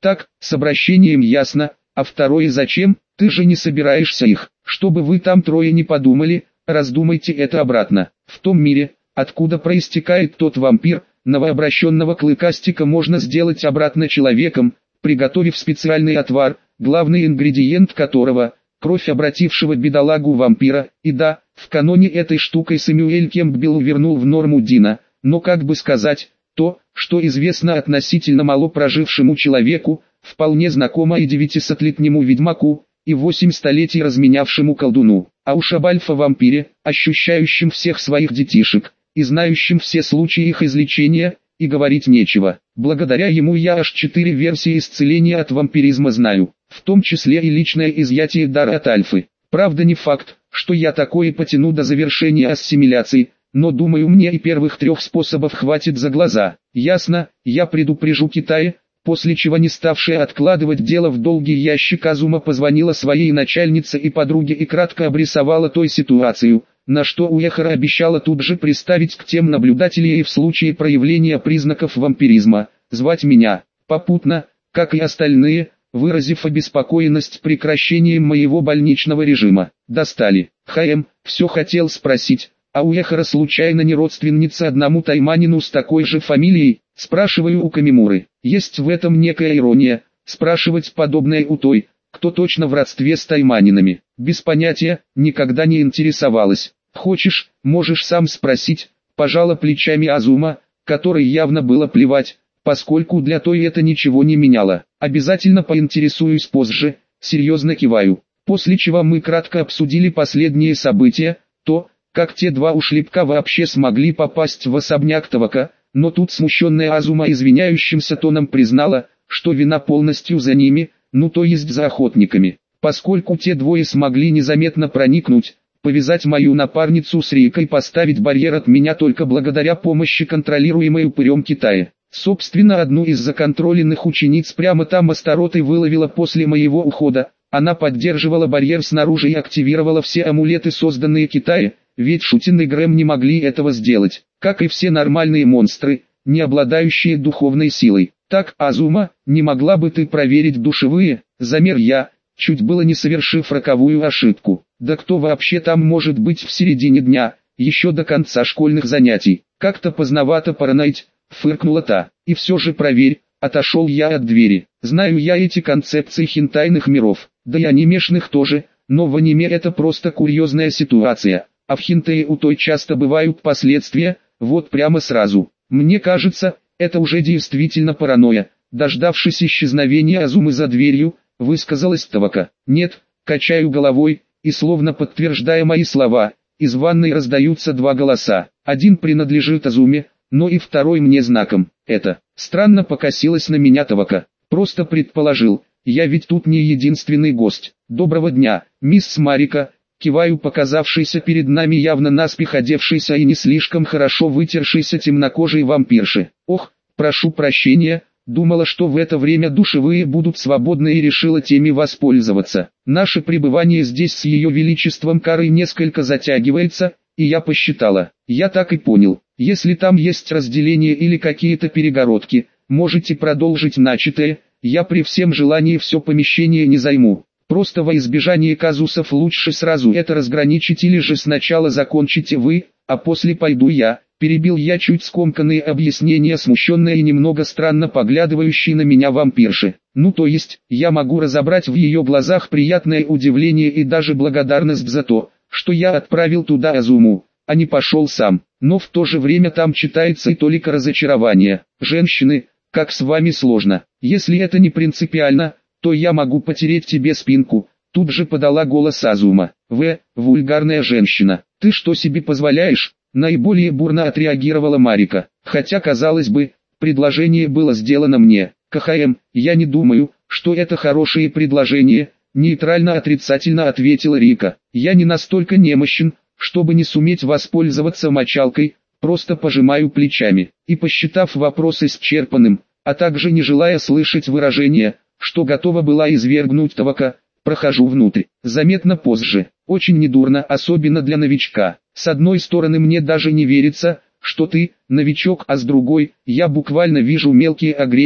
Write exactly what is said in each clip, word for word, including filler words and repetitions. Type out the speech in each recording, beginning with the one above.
Так, с обращением ясно, а второе зачем? Ты же не собираешься их, чтобы вы там трое не подумали, раздумайте это обратно. В том мире, откуда проистекает тот вампир, новообращенного клыкастика можно сделать обратно человеком, приготовив специальный отвар, главный ингредиент которого – кровь обратившего бедолагу вампира. И да, в каноне этой штукой Сэмюэль Кэмпбелл вернул в норму Дина, но как бы сказать, то, что известно относительно мало прожившему человеку, вполне знакомо и девятисотлетнему ведьмаку, и восемь столетий разменявшему колдуну. А уж об альфа-вампире, ощущающем всех своих детишек, и знающим все случаи их излечения, и говорить нечего. Благодаря ему я аж четыре версии исцеления от вампиризма знаю, в том числе и личное изъятие дара от альфы. Правда, не факт, что я такое потяну до завершения ассимиляции, но думаю, мне и первых трех способов хватит за глаза. Ясно, я предупрежу Китая. После чего, не ставшая откладывать дело в долгий ящик, Азума позвонила своей начальнице и подруге и кратко обрисовала той ситуацию, на что Уэхара обещала тут же приставить к тем наблюдателей и в случае проявления признаков вампиризма, звать меня, попутно, как и остальные, выразив обеспокоенность прекращением моего больничного режима. Достали. ХМ, все хотел спросить, а Уэхара случайно не родственница одному тайманину с такой же фамилией? Спрашиваю у Камимуры. Есть в этом некая ирония, спрашивать подобное у той, кто точно в родстве с тайманинами. Без понятия, никогда не интересовалась. Хочешь, можешь сам спросить, пожала плечами Азума, которой явно было плевать, поскольку для той это ничего не меняло. Обязательно поинтересуюсь позже, серьезно киваю. После чего мы кратко обсудили последние события, то, как те два ушлепка вообще смогли попасть в особняк Тавака, но тут смущенная Азума извиняющимся тоном признала, что вина полностью за ними, ну то есть за охотниками, поскольку те двое смогли незаметно проникнуть, повязать мою напарницу с Рикой, поставить барьер от меня только благодаря помощи контролируемой упырем Китая. Собственно, одну из законтроленных учениц прямо там Астаротой выловила после моего ухода, она поддерживала барьер снаружи и активировала все амулеты, созданные Китаем, ведь Шутин и Грэм не могли этого сделать, как и все нормальные монстры, не обладающие духовной силой. Так, Азума, не могла бы ты проверить душевые? Замер я, чуть было не совершив роковую ошибку. Да кто вообще там может быть в середине дня, еще до конца школьных занятий? Как-то поздновато параноить, фыркнула та. И все же проверь, отошел я от двери. Знаю я эти концепции хентайных миров, да и анимешных тоже, но в аниме это просто курьезная ситуация. А в хентае у той часто бывают последствия, вот прямо сразу. Мне кажется, это уже действительно паранойя. Дождавшись исчезновения Азумы за дверью, высказалась Тавака. Нет, качаю головой, и словно подтверждая мои слова, из ванной раздаются два голоса. Один принадлежит Азуме, но и второй мне знаком. Это странно покосилась на меня Тавака. Просто предположил, я ведь тут не единственный гость. Доброго дня, мисс Марика. Киваю показавшейся перед нами явно наспех одевшейся и не слишком хорошо вытершейся темнокожей вампирши. Ох, прошу прощения, думала, что в это время душевые будут свободны и решила теми воспользоваться. Наше пребывание здесь с ее величеством Карой несколько затягивается, и я посчитала. Я так и понял, если там есть разделение или какие-то перегородки, можете продолжить начатое, я при всем желании все помещение не займу. Просто во избежание казусов лучше сразу это разграничить или же сначала закончите вы, а после пойду я, перебил я чуть скомканные объяснения смущенной и немного странно поглядывающей на меня вампирши. Ну то есть, я могу разобрать в ее глазах приятное удивление и даже благодарность за то, что я отправил туда Азуму, а не пошел сам, но в то же время там читается и толика разочарования. Женщины, как с вами сложно, если это не принципиально, то я могу потереть тебе спинку, тут же подала голос Азума. В, вульгарная женщина, ты что себе позволяешь? Наиболее бурно отреагировала Марика, хотя казалось бы, предложение было сделано мне. КХМ, я не думаю, что это хорошее предложение, нейтрально-отрицательно ответила Рика. Я не настолько немощен, чтобы не суметь воспользоваться мочалкой, просто пожимаю плечами. И посчитав вопрос исчерпанным, а также не желая слышать выражения, что готова была извергнуть Тавака, прохожу внутрь. Заметно позже, очень недурно, особенно для новичка. С одной стороны мне даже не верится, что ты, новичок, а с другой, я буквально вижу мелкие огрехи,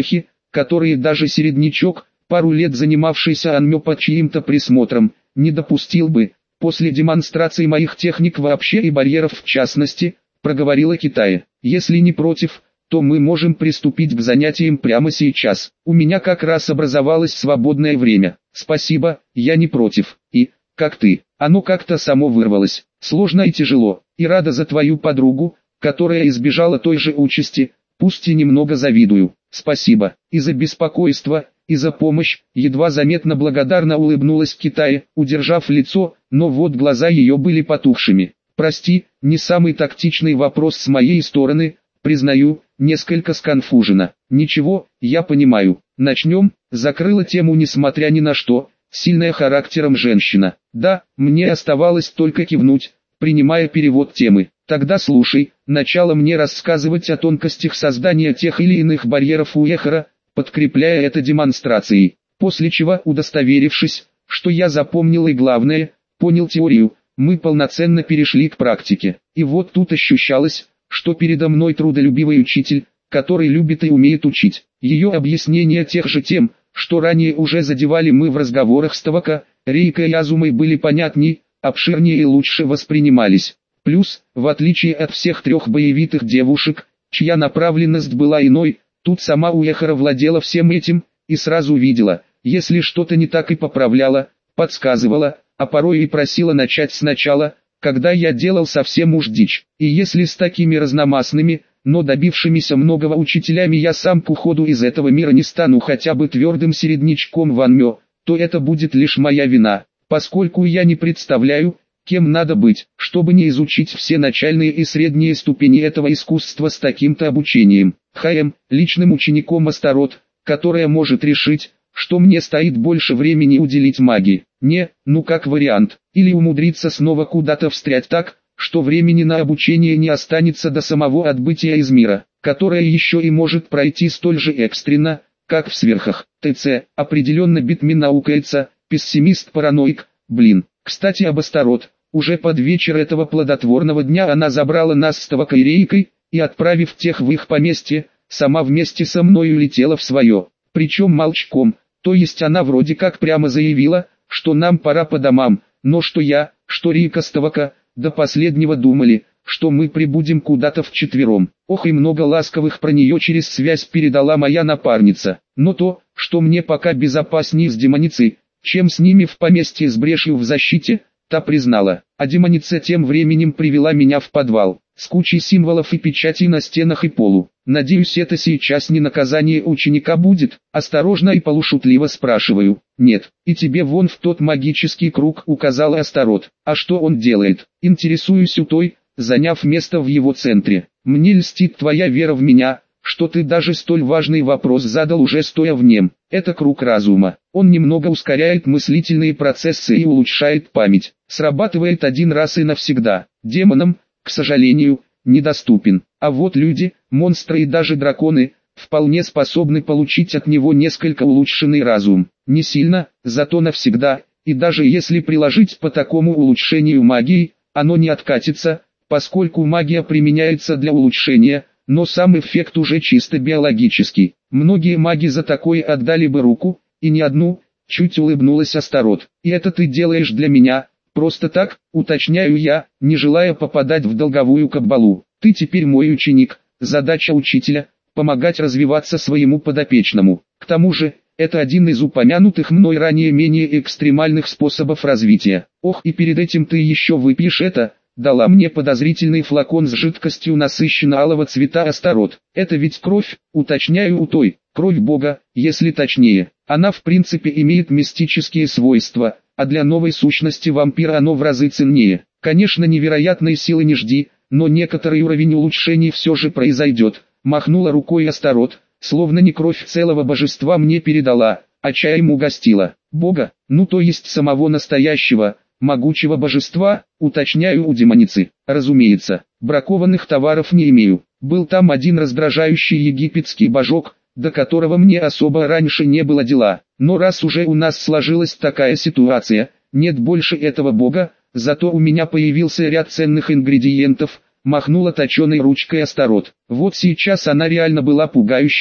которые даже середнячок, пару лет занимавшийся Анмё под чьим-то присмотром, не допустил бы, после демонстрации моих техник вообще и барьеров в частности, проговорила Китая. Если не против, то мы можем приступить к занятиям прямо сейчас. У меня как раз образовалось свободное время. Спасибо, я не против. И, как ты, оно как-то само вырвалось. Сложно и тяжело, и рада за твою подругу, которая избежала той же участи, пусть и немного завидую. Спасибо, и за беспокойство, и за помощь, едва заметно благодарно улыбнулась Китая, удержав лицо, но вот глаза ее были потухшими. Прости, не самый тактичный вопрос с моей стороны, признаю, несколько сконфужена. Ничего, я понимаю. Начнем, закрыла тему несмотря ни на что, сильная характером женщина. Да, мне оставалось только кивнуть, принимая перевод темы. Тогда слушай, начало мне рассказывать о тонкостях создания тех или иных барьеров у Эхара, подкрепляя это демонстрацией. После чего, удостоверившись, что я запомнил и главное, понял теорию, мы полноценно перешли к практике. И вот тут ощущалось, что передо мной трудолюбивый учитель, который любит и умеет учить. Ее объяснения тех же тем, что ранее уже задевали мы в разговорах с Тавака, Рейкой и Азумой были понятней, обширнее и лучше воспринимались. Плюс, в отличие от всех трех боевитых девушек, чья направленность была иной, тут сама Уэхара владела всем этим, и сразу видела, если что-то не так и поправляла, подсказывала, а порой и просила начать сначала, когда я делал совсем уж дичь. И если с такими разномастными, но добившимися многого учителями я сам к уходу из этого мира не стану хотя бы твердым середнячком в Анмё, то это будет лишь моя вина, поскольку я не представляю, кем надо быть, чтобы не изучить все начальные и средние ступени этого искусства с таким-то обучением. ХМ, личным учеником Астарот, которая может решить, что мне стоит больше времени уделить магии. Не, ну как вариант, или умудриться снова куда-то встрять так, что времени на обучение не останется до самого отбытия из мира, которое еще и может пройти столь же экстренно, как в сверхах. ТЦ, определенно Битмин наукается, пессимист-параноик, блин. Кстати об Астарот, уже под вечер этого плодотворного дня она забрала нас с Тавакой и Рейкой, и отправив тех в их поместье, сама вместе со мной улетела в свое, причем молчком, то есть она вроде как прямо заявила, что нам пора по домам, но что я, что Рейка с Тавака, до последнего думали, что мы прибудем куда-то вчетвером. Ох, и много ласковых про нее через связь передала моя напарница. Но то, что мне пока безопаснее с демоницей, чем с ними в поместье с брешью в защите, та признала. А демоница тем временем привела меня в подвал, с кучей символов и печатей на стенах и полу. Надеюсь, это сейчас не наказание ученика будет? Осторожно и полушутливо спрашиваю. Нет, и тебе вон в тот магический круг указала Астарот. А что он делает? Интересуюсь у той, заняв место в его центре. Мне льстит твоя вера в меня, что ты даже столь важный вопрос задал уже стоя в нем. Это круг разума. Он немного ускоряет мыслительные процессы и улучшает память. Срабатывает один раз и навсегда. Демонам, к сожалению, недоступен. А вот люди, монстры и даже драконы, вполне способны получить от него несколько улучшенный разум. Не сильно, зато навсегда, и даже если приложить по такому улучшению магии, оно не откатится, поскольку магия применяется для улучшения, но сам эффект уже чисто биологический. Многие маги за такое отдали бы руку, и не одну, чуть улыбнулась Астарот. И это ты делаешь для меня, просто так, уточняю я, не желая попадать в долговую кабалу. Ты теперь мой ученик, задача учителя – помогать развиваться своему подопечному. К тому же, это один из упомянутых мной ранее менее экстремальных способов развития. Ох, и перед этим ты еще выпьешь это, дала мне подозрительный флакон с жидкостью насыщенно-алого цвета Астарот. Это ведь кровь, уточняю у той, кровь Бога, если точнее. Она в принципе имеет мистические свойства, а для новой сущности вампира оно в разы ценнее. Конечно, невероятной силы не жди, но некоторый уровень улучшений все же произойдет. Махнула рукой Астарот, словно не кровь целого божества мне передала, а чаем угостила. Бога, ну то есть самого настоящего, могучего божества, уточняю у демоницы. Разумеется, бракованных товаров не имею. Был там один раздражающий египетский божок, до которого мне особо раньше не было дела. Но раз уже у нас сложилась такая ситуация, нет больше этого бога, зато у меня появился ряд ценных ингредиентов, махнула точеной ручкой Астарот. Вот сейчас она реально была пугающая,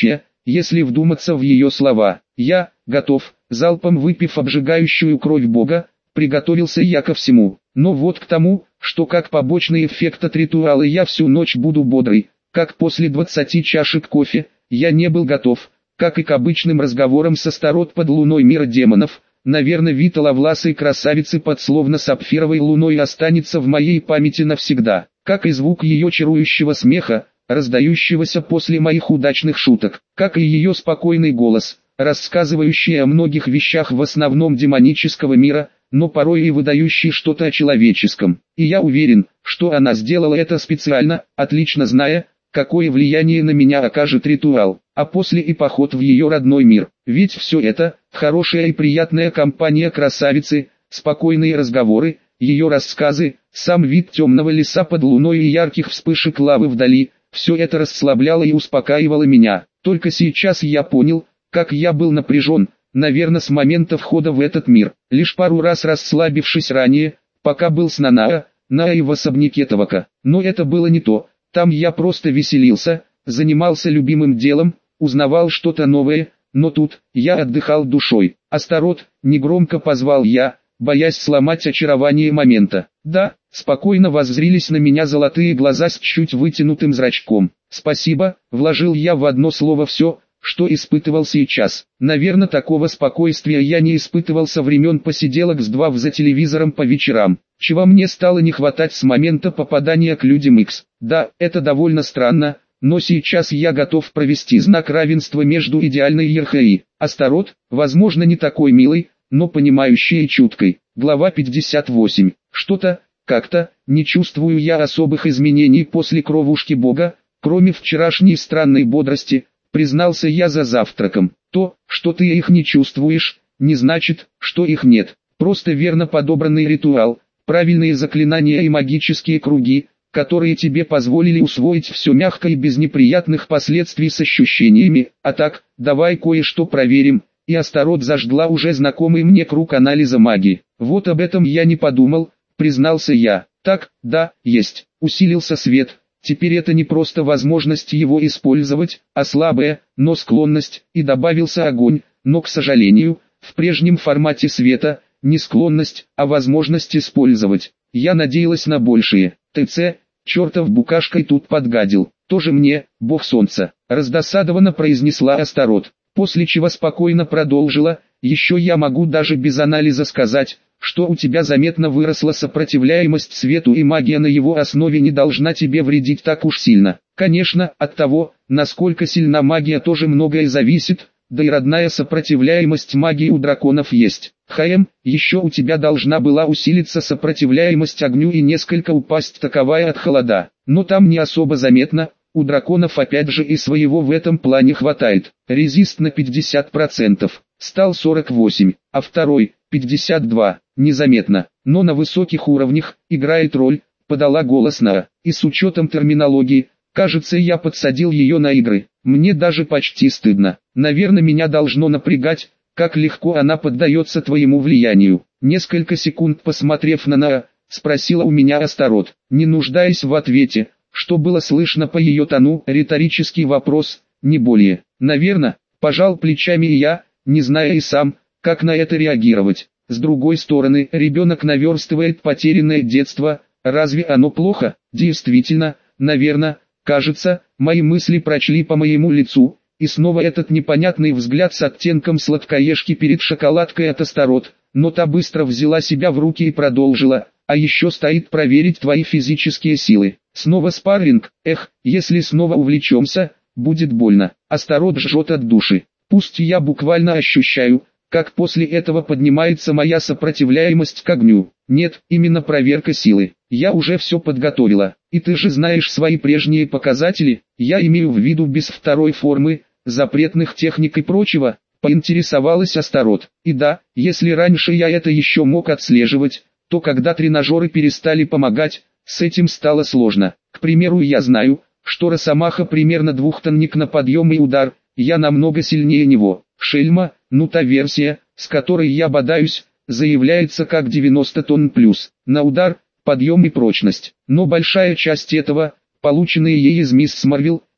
если вдуматься в ее слова. Я готов, залпом выпив обжигающую кровь Бога, приготовился я ко всему. Но вот к тому, что как побочный эффект от ритуала я всю ночь буду бодрый, как после двадцати чашек кофе, я не был готов, как и к обычным разговорам с Астарот под луной мира демонов. Наверное, вид ловласой красавицы под словно сапфировой луной останется в моей памяти навсегда, как и звук ее чарующего смеха, раздающегося после моих удачных шуток, как и ее спокойный голос, рассказывающий о многих вещах в основном демонического мира, но порой и выдающий что-то о человеческом. И я уверен, что она сделала это специально, отлично зная, какое влияние на меня окажет ритуал, а после и поход в ее родной мир. Ведь все это, хорошая и приятная компания красавицы, спокойные разговоры, ее рассказы, сам вид темного леса под луной и ярких вспышек лавы вдали, все это расслабляло и успокаивало меня. Только сейчас я понял, как я был напряжен, наверное, с момента входа в этот мир. Лишь пару раз расслабившись ранее, пока был с Нанаа, Наа и в особняке Тавака. Но это было не то. Там я просто веселился, занимался любимым делом, узнавал что-то новое, но тут я отдыхал душой. «Астарот», негромко позвал я, боясь сломать очарование момента. «Да», спокойно воззрились на меня золотые глаза с чуть вытянутым зрачком. «Спасибо», вложил я в одно слово все, что испытывал сейчас. Наверное, такого спокойствия я не испытывал со времен посиделок с два за телевизором по вечерам, чего мне стало не хватать с момента попадания к Людям Икс. Да, это довольно странно, но сейчас я готов провести знак равенства между идеальной Ерхаи. Астарот, возможно, не такой милой, но понимающей и чуткой. Глава пятьдесят восемь. Что-то, как-то, не чувствую я особых изменений после кровушки Бога, кроме вчерашней странной бодрости, признался я за завтраком. То, что ты их не чувствуешь, не значит, что их нет. Просто верно подобранный ритуал, правильные заклинания и магические круги, которые тебе позволили усвоить все мягко и без неприятных последствий с ощущениями. А так, давай кое-что проверим. И Астарот зажгла уже знакомый мне круг анализа магии. Вот об этом я не подумал, признался я. Так, да, есть. Усилился свет. Теперь это не просто возможность его использовать, а слабая, но склонность, и добавился огонь, но, к сожалению, в прежнем формате света, не склонность, а возможность использовать. Я надеялась на большее. ТЦ, чертов букашкой тут подгадил. Тоже мне, бог солнца, раздосадованно произнесла Астарот, после чего спокойно продолжила. Еще я могу даже без анализа сказать, что у тебя заметно выросла сопротивляемость свету, и магия на его основе не должна тебе вредить так уж сильно. Конечно, от того, насколько сильна магия, тоже многое зависит, да и родная сопротивляемость магии у драконов есть. ХМ, еще у тебя должна была усилиться сопротивляемость огню и несколько упасть таковая от холода, но там не особо заметно. У драконов опять же и своего в этом плане хватает. Резист на пятьдесят процентов, стал сорок восемь, а второй, пятьдесят два, незаметно, но на высоких уровнях, играет роль, подала голос Наа. И с учетом терминологии, кажется, я подсадил ее на игры. Мне даже почти стыдно. Наверное, меня должно напрягать, как легко она поддается твоему влиянию. Несколько секунд посмотрев на Наа, спросила у меня Астарот, не нуждаясь в ответе. Что было слышно по ее тону, риторический вопрос, не более. Наверное, пожал плечами и я, не зная и сам, как на это реагировать. С другой стороны, ребенок наверстывает потерянное детство, разве оно плохо? Действительно, наверное, кажется, мои мысли прочли по моему лицу, и снова этот непонятный взгляд с оттенком сладкоежки перед шоколадкой от Астарот, но та быстро взяла себя в руки и продолжила. А еще стоит проверить твои физические силы. Снова спарринг, эх, если снова увлечемся, будет больно. Астарот жжет от души. Пусть я буквально ощущаю, как после этого поднимается моя сопротивляемость к огню. Нет, именно проверка силы. Я уже все подготовила. И ты же знаешь свои прежние показатели, я имею в виду без второй формы, запретных техник и прочего, поинтересовалась Астарот. И да, если раньше я это еще мог отслеживать, то когда тренажеры перестали помогать, с этим стало сложно. К примеру, я знаю, что Росомаха примерно двухтонник на подъем и удар, я намного сильнее него. Шельма, ну та версия, с которой я бодаюсь, заявляется как девяносто тонн плюс, на удар, подъем и прочность. Но большая часть этого, полученные ей из мисс Марвел,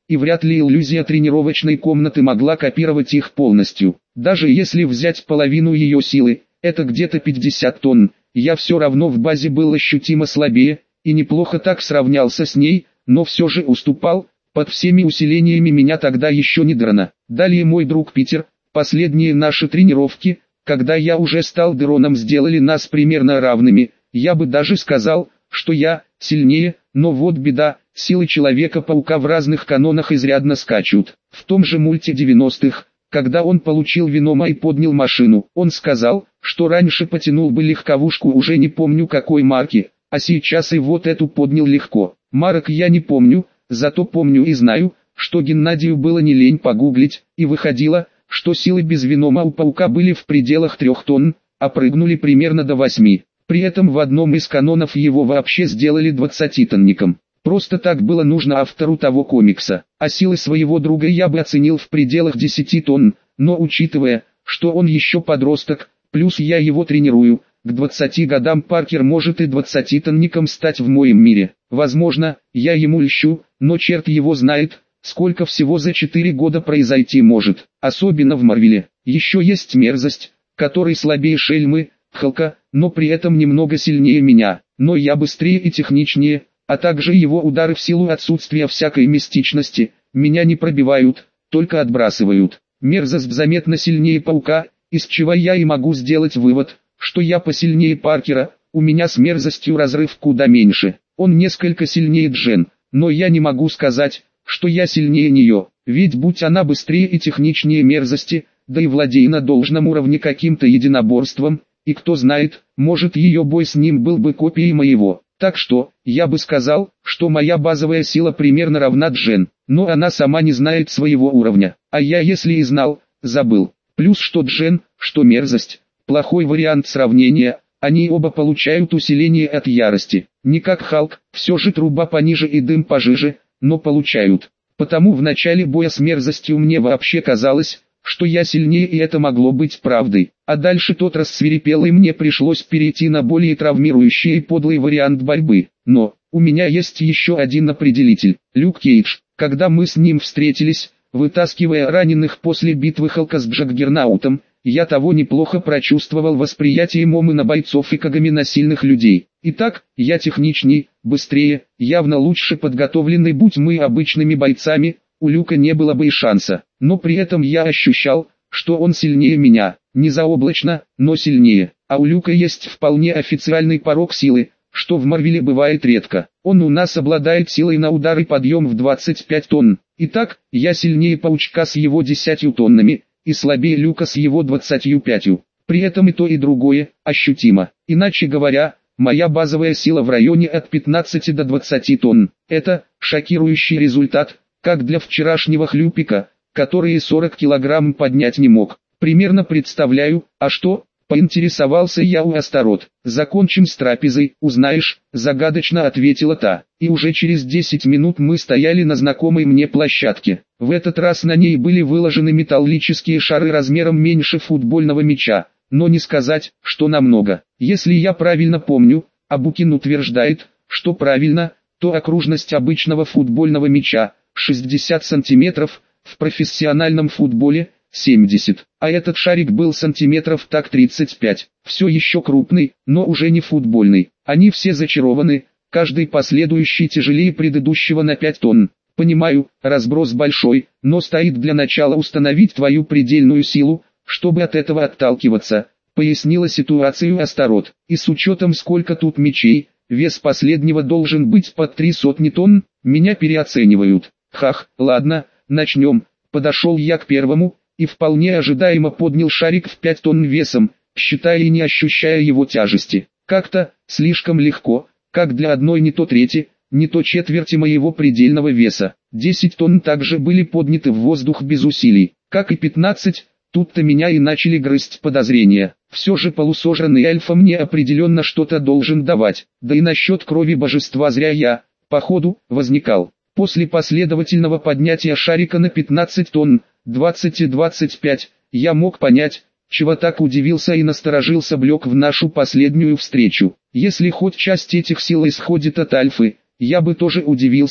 и вряд ли иллюзия тренировочной комнаты могла копировать их полностью. Даже если взять половину ее силы, это где-то пятьдесят тонн, я все равно в базе был ощутимо слабее, и неплохо так сравнялся с ней, но все же уступал. Под всеми усилениями меня тогда еще не драно. Далее мой друг Питер, последние наши тренировки, когда я уже стал дроном, сделали нас примерно равными. Я бы даже сказал, что я сильнее, но вот беда, силы Человека-паука в разных канонах изрядно скачут. В том же мульте девяностых, когда он получил Венома и поднял машину, он сказал, что раньше потянул бы легковушку уже не помню какой марки, а сейчас и вот эту поднял легко. Марок я не помню, зато помню и знаю, что Геннадию было не лень погуглить, и выходило, что силы без Венома у Паука были в пределах трех тонн, а прыгнули примерно до восьми. При этом в одном из канонов его вообще сделали двадцатитонником. Просто так было нужно автору того комикса. А силы своего друга я бы оценил в пределах десяти тонн, но учитывая, что он еще подросток, плюс я его тренирую, к двадцати годам Паркер может и двадцатитонником стать в моем мире. Возможно, я ему льщу, но черт его знает, сколько всего за четыре года произойти может. Особенно в Марвеле. Еще есть Мерзость, который слабее Шельмы, Халка, но при этом немного сильнее меня. Но я быстрее и техничнее, а также его удары в силу отсутствия всякой мистичности, меня не пробивают, только отбрасывают. Мерзость заметно сильнее Паука, из чего я и могу сделать вывод, что я посильнее Паркера, у меня с Мерзостью разрыв куда меньше. Он несколько сильнее Джен, но я не могу сказать, что я сильнее нее, ведь будь она быстрее и техничнее Мерзости, да и владея на должном уровне каким-то единоборством, и кто знает, может ее бой с ним был бы копией моего. Так что, я бы сказал, что моя базовая сила примерно равна Джен, но она сама не знает своего уровня, а я если и знал, забыл. Плюс что Джен, что Мерзость, плохой вариант сравнения, они оба получают усиление от ярости. Не как Халк, все же труба пониже и дым пожиже, но получают. Потому в начале боя с Мерзостью мне вообще казалось, что я сильнее, и это могло быть правдой. А дальше тот рассвирепел, и мне пришлось перейти на более травмирующий и подлый вариант борьбы. Но, у меня есть еще один определитель, Люк Кейдж. Когда мы с ним встретились, вытаскивая раненых после битвы Халка с Джаггернаутом, я того неплохо прочувствовал восприятием Омы бойцов и Кагами на сильных людей. Итак, я техничней, быстрее, явно лучше подготовленный, будь мы обычными бойцами, у Люка не было бы и шанса. Но при этом я ощущал, что он сильнее меня, не заоблачно, но сильнее. А у Люка есть вполне официальный порог силы, что в Марвеле бывает редко. Он у нас обладает силой на удар и подъем в двадцать пять тонн. Итак, я сильнее Паучка с его десятью тоннами, и слабее Люка с его двадцатью пятью. При этом и то и другое ощутимо. Иначе говоря, моя базовая сила в районе от пятнадцати до двадцати тонн. Это шокирующий результат, как для вчерашнего хлюпика, который сорок килограмм поднять не мог. Примерно представляю, а что? Поинтересовался я у Астарот. «Закончим с трапезой, узнаешь», — загадочно ответила та. И уже через десять минут мы стояли на знакомой мне площадке. В этот раз на ней были выложены металлические шары размером меньше футбольного мяча, но не сказать, что намного. Если я правильно помню, а Букин утверждает, что правильно, то окружность обычного футбольного мяча — шестьдесят сантиметров, в профессиональном футболе — семьдесят, а этот шарик был сантиметров так тридцать пять, все еще крупный, но уже не футбольный. Они все зачарованы, каждый последующий тяжелее предыдущего на пять тонн. Понимаю, разброс большой, но стоит для начала установить твою предельную силу, чтобы от этого отталкиваться, пояснила ситуацию Астарот. И с учетом сколько тут мечей, вес последнего должен быть под три сотни тонн, меня переоценивают. Хах, ладно, начнем. Подошел я к первому, и вполне ожидаемо поднял шарик в пять тонн весом, считая и не ощущая его тяжести. Как-то, слишком легко, как для одной не то трети, не то четверти моего предельного веса. десять тонн также были подняты в воздух без усилий, как и пятнадцать, тут-то меня и начали грызть подозрения. Все же полусожранный альфа мне определенно что-то должен давать, да и насчет крови божества зря я, походу, возникал. После последовательного поднятия шарика на пятнадцать тонн, двадцать и двадцать пять, я мог понять, чего так удивился и насторожился Блек в нашу последнюю встречу. Если хоть часть этих сил исходит от Альфы, я бы тоже удивился,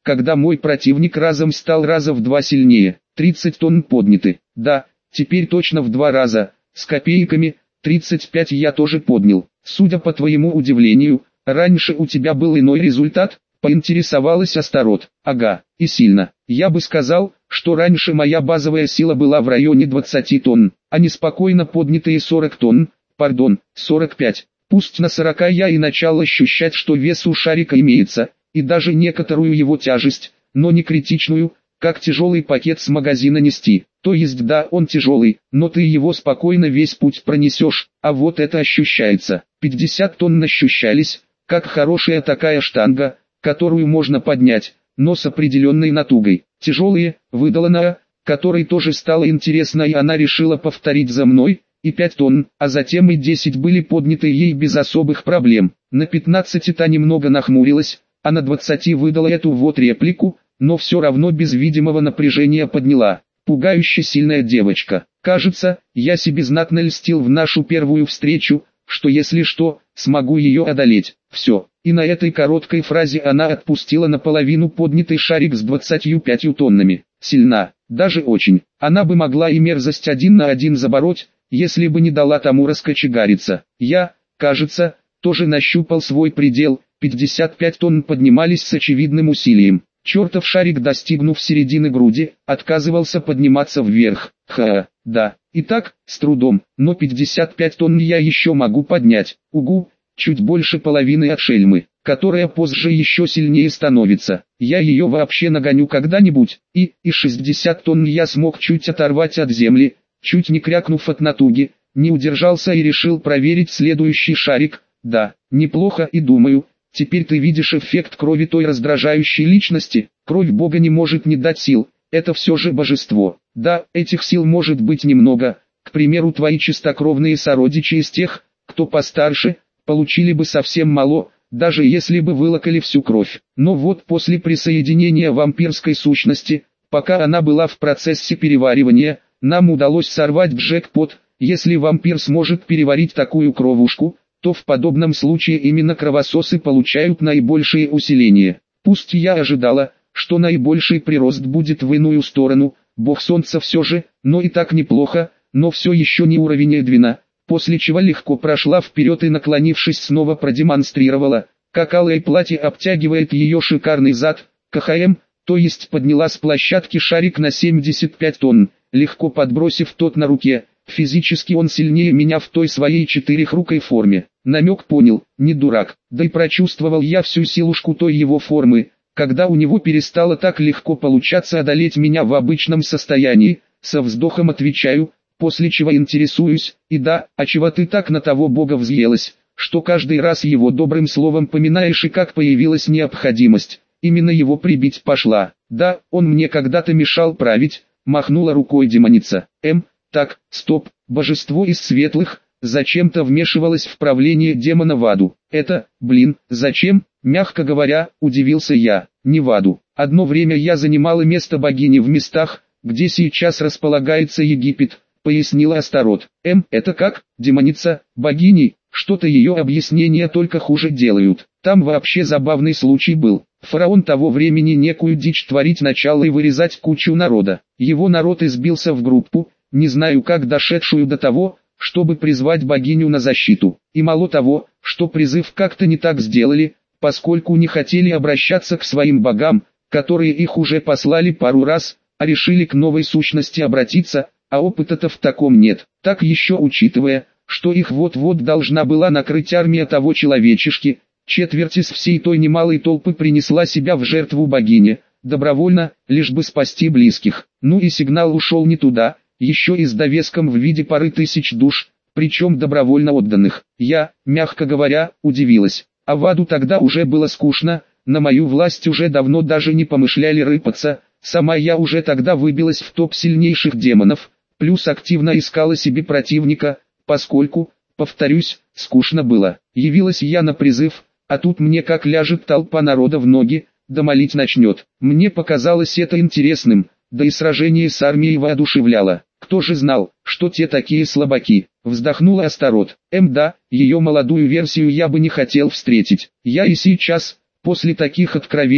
когда мой противник разом стал раза в два сильнее. тридцать тонн подняты. Да, теперь точно в два раза, с копейками. тридцать пять я тоже поднял. Судя по твоему удивлению, раньше у тебя был иной результат, поинтересовалась Астарот. Ага, и сильно. Я бы сказал, что раньше моя базовая сила была в районе двадцати тонн, а неспокойно поднятые сорок тонн, пардон, сорок пять. Пусть на сорока я и начал ощущать, что вес у шарика имеется, и даже некоторую его тяжесть, но не критичную, как тяжелый пакет с магазина нести. То есть да, он тяжелый, но ты его спокойно весь путь пронесешь, а вот это ощущается. пятьдесят тонн ощущались, как хорошая такая штанга, которую можно поднять, но с определенной натугой. Тяжелые, выдала Наа, которой тоже стало интересно, и она решила повторить за мной, и пять тонн, а затем и десять были подняты ей без особых проблем. На пятнадцати та немного нахмурилась, а на двадцати выдала эту вот реплику, но все равно без видимого напряжения подняла. Пугающе сильная девочка. Кажется, я себе знатно льстил в нашу первую встречу, что если что, смогу ее одолеть. Все. И на этой короткой фразе она отпустила наполовину поднятый шарик с двадцатью пятью тоннами. Сильна, даже очень. Она бы могла и мерзость один на один забороть, если бы не дала тому раскочегариться. Я, кажется, тоже нащупал свой предел. пятьдесят пять тонн поднимались с очевидным усилием. Чертов шарик, достигнув середины груди, отказывался подниматься вверх. Ха, да. Итак, с трудом, но пятьдесят пять тонн я еще могу поднять. Угу, чуть больше половины от шельмы, которая позже еще сильнее становится. Я ее вообще нагоню когда-нибудь, и, и шестьдесят тонн я смог чуть оторвать от земли, чуть не крякнув от натуги, не удержался и решил проверить следующий шарик. Да, неплохо, и думаю, теперь ты видишь эффект крови той раздражающей личности. Кровь Бога не может не дать сил, это все же божество. Да, этих сил может быть немного, к примеру твои чистокровные сородичи из тех, кто постарше, получили бы совсем мало, даже если бы вылокали всю кровь. Но вот после присоединения вампирской сущности, пока она была в процессе переваривания, нам удалось сорвать джекпот. Если вампир сможет переварить такую кровушку, то в подобном случае именно кровососы получают наибольшее усиление. Пусть я ожидала, что наибольший прирост будет в иную сторону, бог солнца все же, но и так неплохо, но все еще не уровень Эдвина, после чего легко прошла вперед и, наклонившись, снова продемонстрировала, как алое платье обтягивает ее шикарный зад. КХМ, то есть подняла с площадки шарик на семьдесят пять тонн, легко подбросив тот на руке. Физически он сильнее меня в той своей четырехрукой форме. Намек понял, не дурак, да и прочувствовал я всю силушку той его формы, когда у него перестало так легко получаться одолеть меня в обычном состоянии. Со вздохом отвечаю, после чего интересуюсь, и да, а чего ты так на того бога взъелась, что каждый раз его добрым словом поминаешь, и как появилась необходимость, именно его прибить пошла. Да, он мне когда-то мешал править, махнула рукой демоница. М. Так, стоп, божество из светлых, зачем-то вмешивалось в правление демона в аду. Это, блин, зачем, мягко говоря, удивился я. Не в аду. Одно время я занимала место богини в местах, где сейчас располагается Египет, пояснила Астарот. М, это как, демоница, богини, что-то ее объяснения только хуже делают. Там вообще забавный случай был. Фараон того времени некую дичь творить начал и вырезать кучу народа. Его народ избился в группу, не знаю как дошедшую до того, чтобы призвать богиню на защиту. И мало того, что призыв как-то не так сделали, поскольку не хотели обращаться к своим богам, которые их уже послали пару раз, а решили к новой сущности обратиться, а опыта-то в таком нет. Так еще учитывая, что их вот-вот должна была накрыть армия того человечешки, четверть из всей той немалой толпы принесла себя в жертву богине, добровольно, лишь бы спасти близких. Ну и сигнал ушел не туда, еще и с довеском в виде пары тысяч душ, причем добровольно отданных. Я, мягко говоря, удивилась. А в аду тогда уже было скучно, на мою власть уже давно даже не помышляли рыпаться, сама я уже тогда выбилась в топ сильнейших демонов, плюс активно искала себе противника, поскольку, повторюсь, скучно было. Явилась я на призыв, а тут мне как ляжет толпа народа в ноги, да молить начнет. Мне показалось это интересным, да и сражение с армией воодушевляло. Кто же знал, что те такие слабаки? Вздохнула Астарот. Эм да, ее молодую версию я бы не хотел встретить. Я и сейчас, после таких откровений,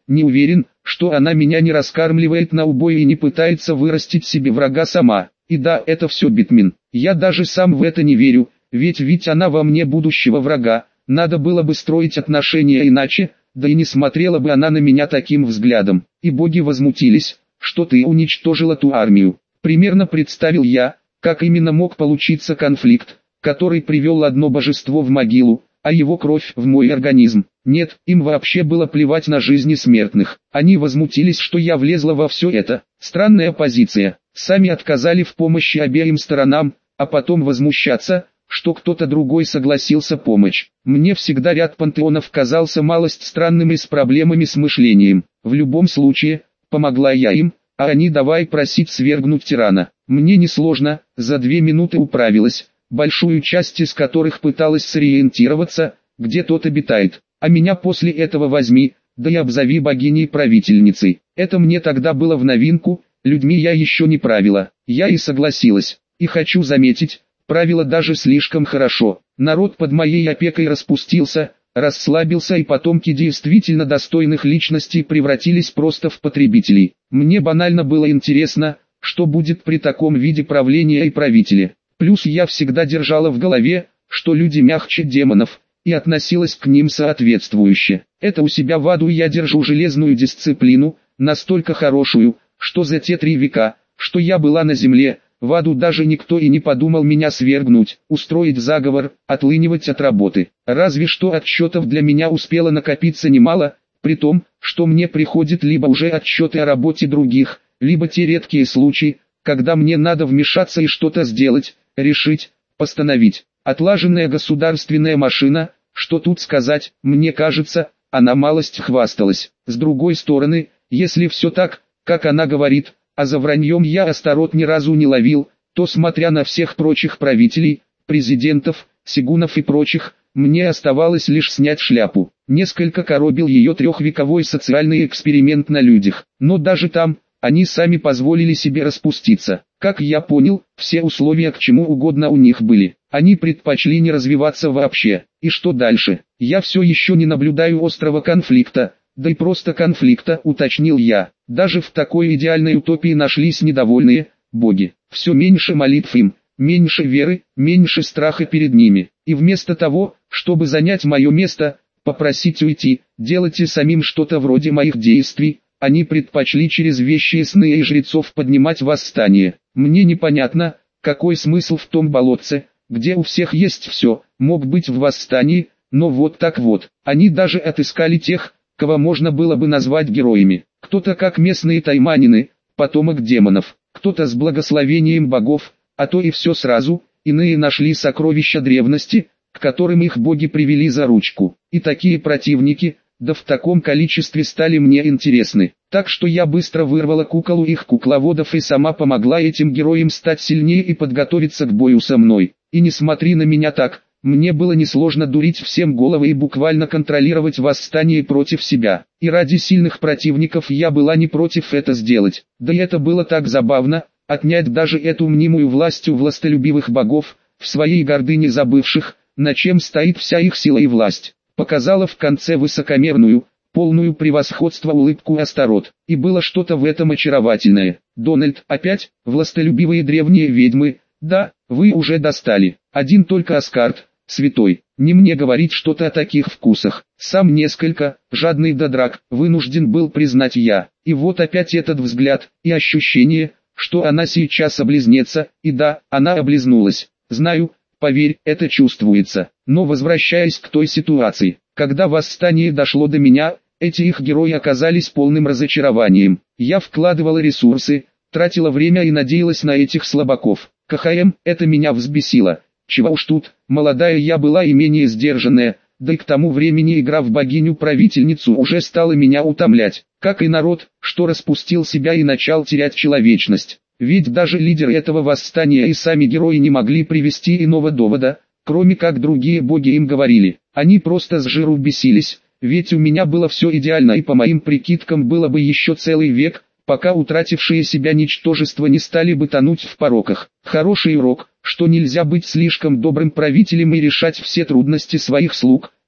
не уверен, что она меня не раскармливает на убой и не пытается вырастить себе врага сама. И да, это все Битмин. Я даже сам в это не верю, ведь ведь она во мне будущего врага. Надо было бы строить отношения иначе, да и не смотрела бы она на меня таким взглядом. И боги возмутились, что ты уничтожила ту армию. Примерно представил я, как именно мог получиться конфликт, который привел одно божество в могилу, а его кровь в мой организм. Нет, им вообще было плевать на жизни смертных. Они возмутились, что я влезла во все это. Странная позиция. Сами отказали в помощи обеим сторонам, а потом возмущаться, что кто-то другой согласился помочь. Мне всегда ряд пантеонов казался малость странным и с проблемами с мышлением. В любом случае, помогла я им, а они давай просить свергнуть тирана. Мне несложно, за две минуты управилась, большую часть из которых пыталась сориентироваться, где тот обитает. А меня после этого возьми, да и обзови богиней-правительницей. Это мне тогда было в новинку, людьми я еще не правила. Я и согласилась. И хочу заметить, правила даже слишком хорошо. Народ под моей опекой распустился, расслабился, и потомки действительно достойных личностей превратились просто в потребителей. Мне банально было интересно, что будет при таком виде правления и правителя. Плюс я всегда держала в голове, что люди мягче демонов, и относилась к ним соответствующе. Это у себя в аду я держу железную дисциплину, настолько хорошую, что за те три века, что я была на земле, в аду даже никто и не подумал меня свергнуть, устроить заговор, отлынивать от работы. Разве что отчетов для меня успело накопиться немало, при том, что мне приходят либо уже отчеты о работе других, либо те редкие случаи, когда мне надо вмешаться и что-то сделать, решить, постановить. Отлаженная государственная машина, что тут сказать, мне кажется, она малость хвасталась. С другой стороны, если все так, как она говорит, а за враньем я Астарот ни разу не ловил, то смотря на всех прочих правителей, президентов, сигунов и прочих, мне оставалось лишь снять шляпу. Несколько коробил ее трехвековой социальный эксперимент на людях, но даже там, они сами позволили себе распуститься. Как я понял, все условия к чему угодно у них были. Они предпочли не развиваться вообще. И что дальше? Я все еще не наблюдаю острого конфликта, да и просто конфликта, уточнил я. Даже в такой идеальной утопии нашлись недовольные боги. Все меньше молитв им, меньше веры, меньше страха перед ними. И вместо того, чтобы занять мое место, попросить уйти, делайте самим что-то вроде моих действий, они предпочли через вещи сны и жрецов поднимать восстание. Мне непонятно, какой смысл в том болотце, где у всех есть все, мог быть в восстании, но вот так вот. Они даже отыскали тех, кого можно было бы назвать героями. Кто-то как местные тайманины, потомок демонов, кто-то с благословением богов, а то и все сразу, иные нашли сокровища древности, к которым их боги привели за ручку. И такие противники, да в таком количестве стали мне интересны. Так что я быстро вырвала куколу их кукловодов и сама помогла этим героям стать сильнее и подготовиться к бою со мной. И не смотри на меня так, мне было несложно дурить всем головы и буквально контролировать восстание против себя. И ради сильных противников я была не против это сделать. Да и это было так забавно, отнять даже эту мнимую власть у властолюбивых богов, в своей гордыне забывших, на чем стоит вся их сила и власть. Показала в конце высокомерную, полную превосходства улыбку Астарот. И было что-то в этом очаровательное. Дональд, опять, властолюбивые древние ведьмы, да, вы уже достали. Один только Аскард, святой, не мне говорить что-то о таких вкусах. Сам несколько, жадный до драк, вынужден был признать я. И вот опять этот взгляд, и ощущение, что она сейчас облизнется, и да, она облизнулась. Знаю, поверь, это чувствуется. Но возвращаясь к той ситуации, когда восстание дошло до меня, эти их герои оказались полным разочарованием. Я вкладывала ресурсы, тратила время и надеялась на этих слабаков. КХМ, это меня взбесило. Чего уж тут, молодая я была и менее сдержанная, да и к тому времени игра в богиню-правительницу уже стала меня утомлять. Как и народ, что распустил себя и начал терять человечность. Ведь даже лидеры этого восстания и сами герои не могли привести иного довода, кроме как другие боги им говорили. Они просто с жиру бесились, ведь у меня было все идеально и по моим прикидкам было бы еще целый век, пока утратившие себя ничтожества не стали бы тонуть в пороках. Хороший урок, что нельзя быть слишком добрым правителем и решать все трудности своих слуг,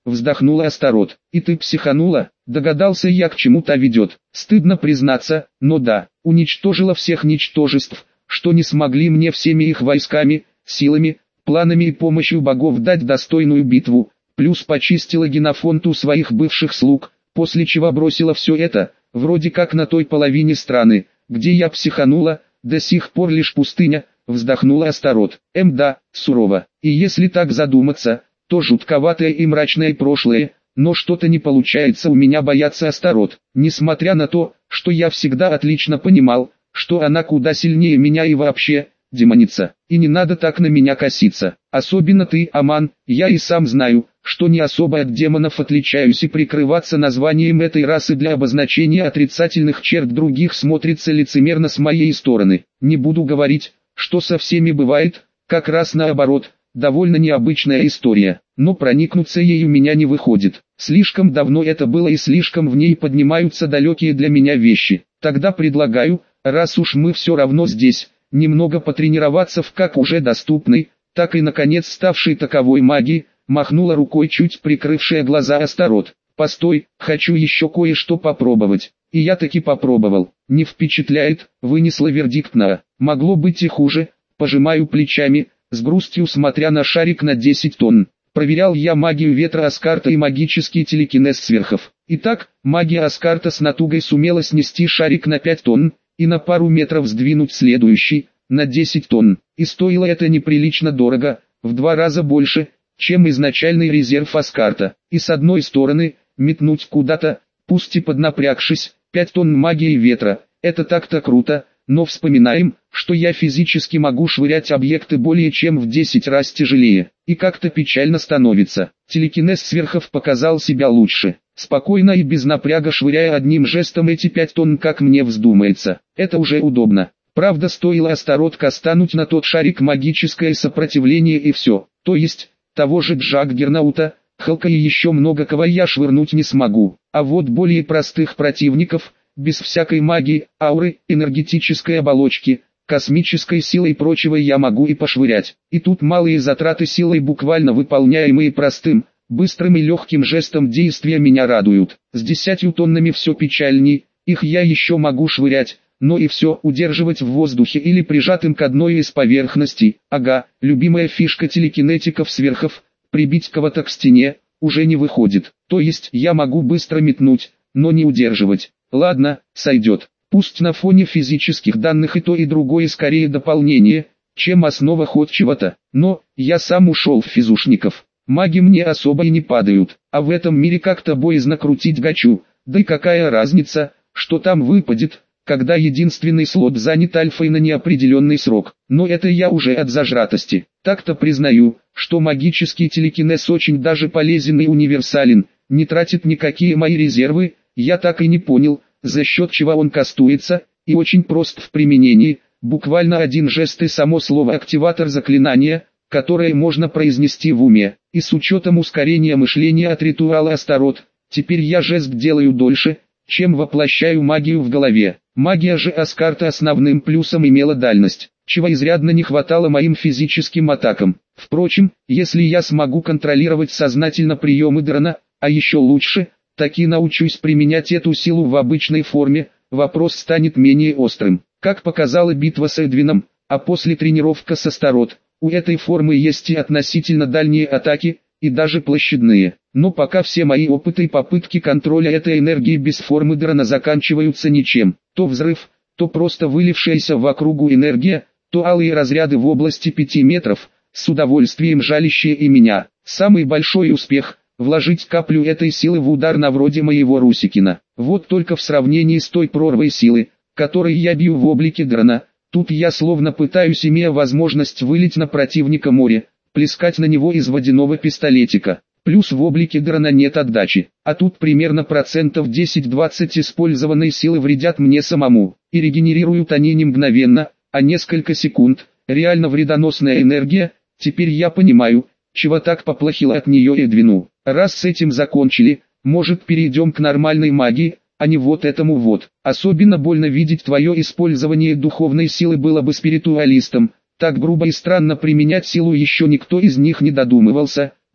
вздохнула Астарот. И ты психанула? Догадался я, к чему-то ведет. Стыдно признаться, но да, уничтожила всех ничтожеств, что не смогли мне всеми их войсками, силами, планами и помощью богов дать достойную битву, плюс почистила генофонд у своих бывших слуг, после чего бросила все это, вроде как на той половине страны, где я психанула, до сих пор лишь пустыня, вздохнула Астарот. Эм да, сурово. И если так задуматься, то жутковатое и мрачное прошлое, но что-то не получается у меня бояться Астарот, несмотря на то, что я всегда отлично понимал, что она куда сильнее меня и вообще, демоница. И не надо так на меня коситься. Особенно ты, Аман, я и сам знаю, что не особо от демонов отличаюсь, и прикрываться названием этой расы для обозначения отрицательных черт других смотрится лицемерно с моей стороны. Не буду говорить, что со всеми бывает, как раз наоборот, довольно необычная история, но проникнуться ей у меня не выходит. Слишком давно это было и слишком в ней поднимаются далекие для меня вещи. Тогда предлагаю, раз уж мы все равно здесь, немного потренироваться в как уже доступной, так и наконец ставшей таковой магии, махнула рукой чуть прикрывшая глаза Астарот. Постой, хочу еще кое-что попробовать. И я таки попробовал. Не впечатляет, вынесла вердикт на. Могло быть и хуже, пожимаю плечами, с грустью смотря на шарик на десять тонн. Проверял я магию ветра Аскарта и магический телекинез сверхов. Итак, магия Аскарта с натугой сумела снести шарик на пять тонн, и на пару метров сдвинуть следующий, на десять тонн. И стоило это неприлично дорого, в два раза больше, чем изначальный резерв Аскарта. И с одной стороны, метнуть куда-то, пусть и поднапрягшись, пять тонн магии ветра, это так-то круто, но вспоминаем, что я физически могу швырять объекты более чем в десять раз тяжелее, и как-то печально становится. Телекинез сверхов показал себя лучше, спокойно и без напряга швыряя одним жестом эти пять тонн как мне вздумается. Это уже удобно. Правда, стоило Астарот кастануть на тот шарик магическое сопротивление и все, то есть, того же Джаггернаута, Халка и еще много кого я швырнуть не смогу, а вот более простых противников, без всякой магии, ауры, энергетической оболочки, космической силы и прочего я могу и пошвырять. И тут малые затраты силой, буквально выполняемые простым, быстрым и легким жестом действия, меня радуют. С десятью тоннами все печальней, их я еще могу швырять, но и все удерживать в воздухе или прижатым к одной из поверхностей. Ага, любимая фишка телекинетиков сверхов, прибить кого-то к стене, уже не выходит. То есть я могу быстро метнуть, но не удерживать. Ладно, сойдет. Пусть на фоне физических данных и то и другое скорее дополнение, чем основа хоть чего-то. Но, я сам ушел в физушников. Маги мне особо и не падают, а в этом мире как-то боязно крутить гачу. Да и какая разница, что там выпадет, когда единственный слот занят альфой на неопределенный срок. Но это я уже от зажратости. Так-то признаю, что магический телекинез очень даже полезен и универсален, не тратит никакие мои резервы. Я так и не понял, за счет чего он кастуется, и очень прост в применении, буквально один жест и само слово «активатор» заклинания, которое можно произнести в уме, и с учетом ускорения мышления от ритуала Астарот, теперь я жест делаю дольше, чем воплощаю магию в голове. Магия же Аскарта основным плюсом имела дальность, чего изрядно не хватало моим физическим атакам. Впрочем, если я смогу контролировать сознательно приемы дрона, а еще лучше – таки научусь применять эту силу в обычной форме, вопрос станет менее острым. Как показала битва с Эдвином, а после тренировка с Астарот, у этой формы есть и относительно дальние атаки, и даже площадные. Но пока все мои опыты и попытки контроля этой энергии без формы дрона заканчиваются ничем. То взрыв, то просто вылившаяся в округу энергия, то алые разряды в области пяти метров, с удовольствием жалящие и меня. Самый большой успех – вложить каплю этой силы в удар на вроде моего Русикина. Вот только в сравнении с той прорвой силы, которой я бью в облике дрона, тут я словно пытаюсь, имея возможность вылить на противника море, плескать на него из водяного пистолетика. Плюс в облике дрона нет отдачи, а тут примерно процентов десять-двадцать использованной силы вредят мне самому, и регенерируют они не мгновенно, а несколько секунд. Реально вредоносная энергия. Теперь я понимаю, чего так поплохело от нее Эдвину. Раз с этим закончили, может перейдем к нормальной магии, а не вот этому вот. Особенно больно видеть твое использование духовной силы было бы спиритуалистом. Так грубо и странно применять силу еще никто из них не додумывался.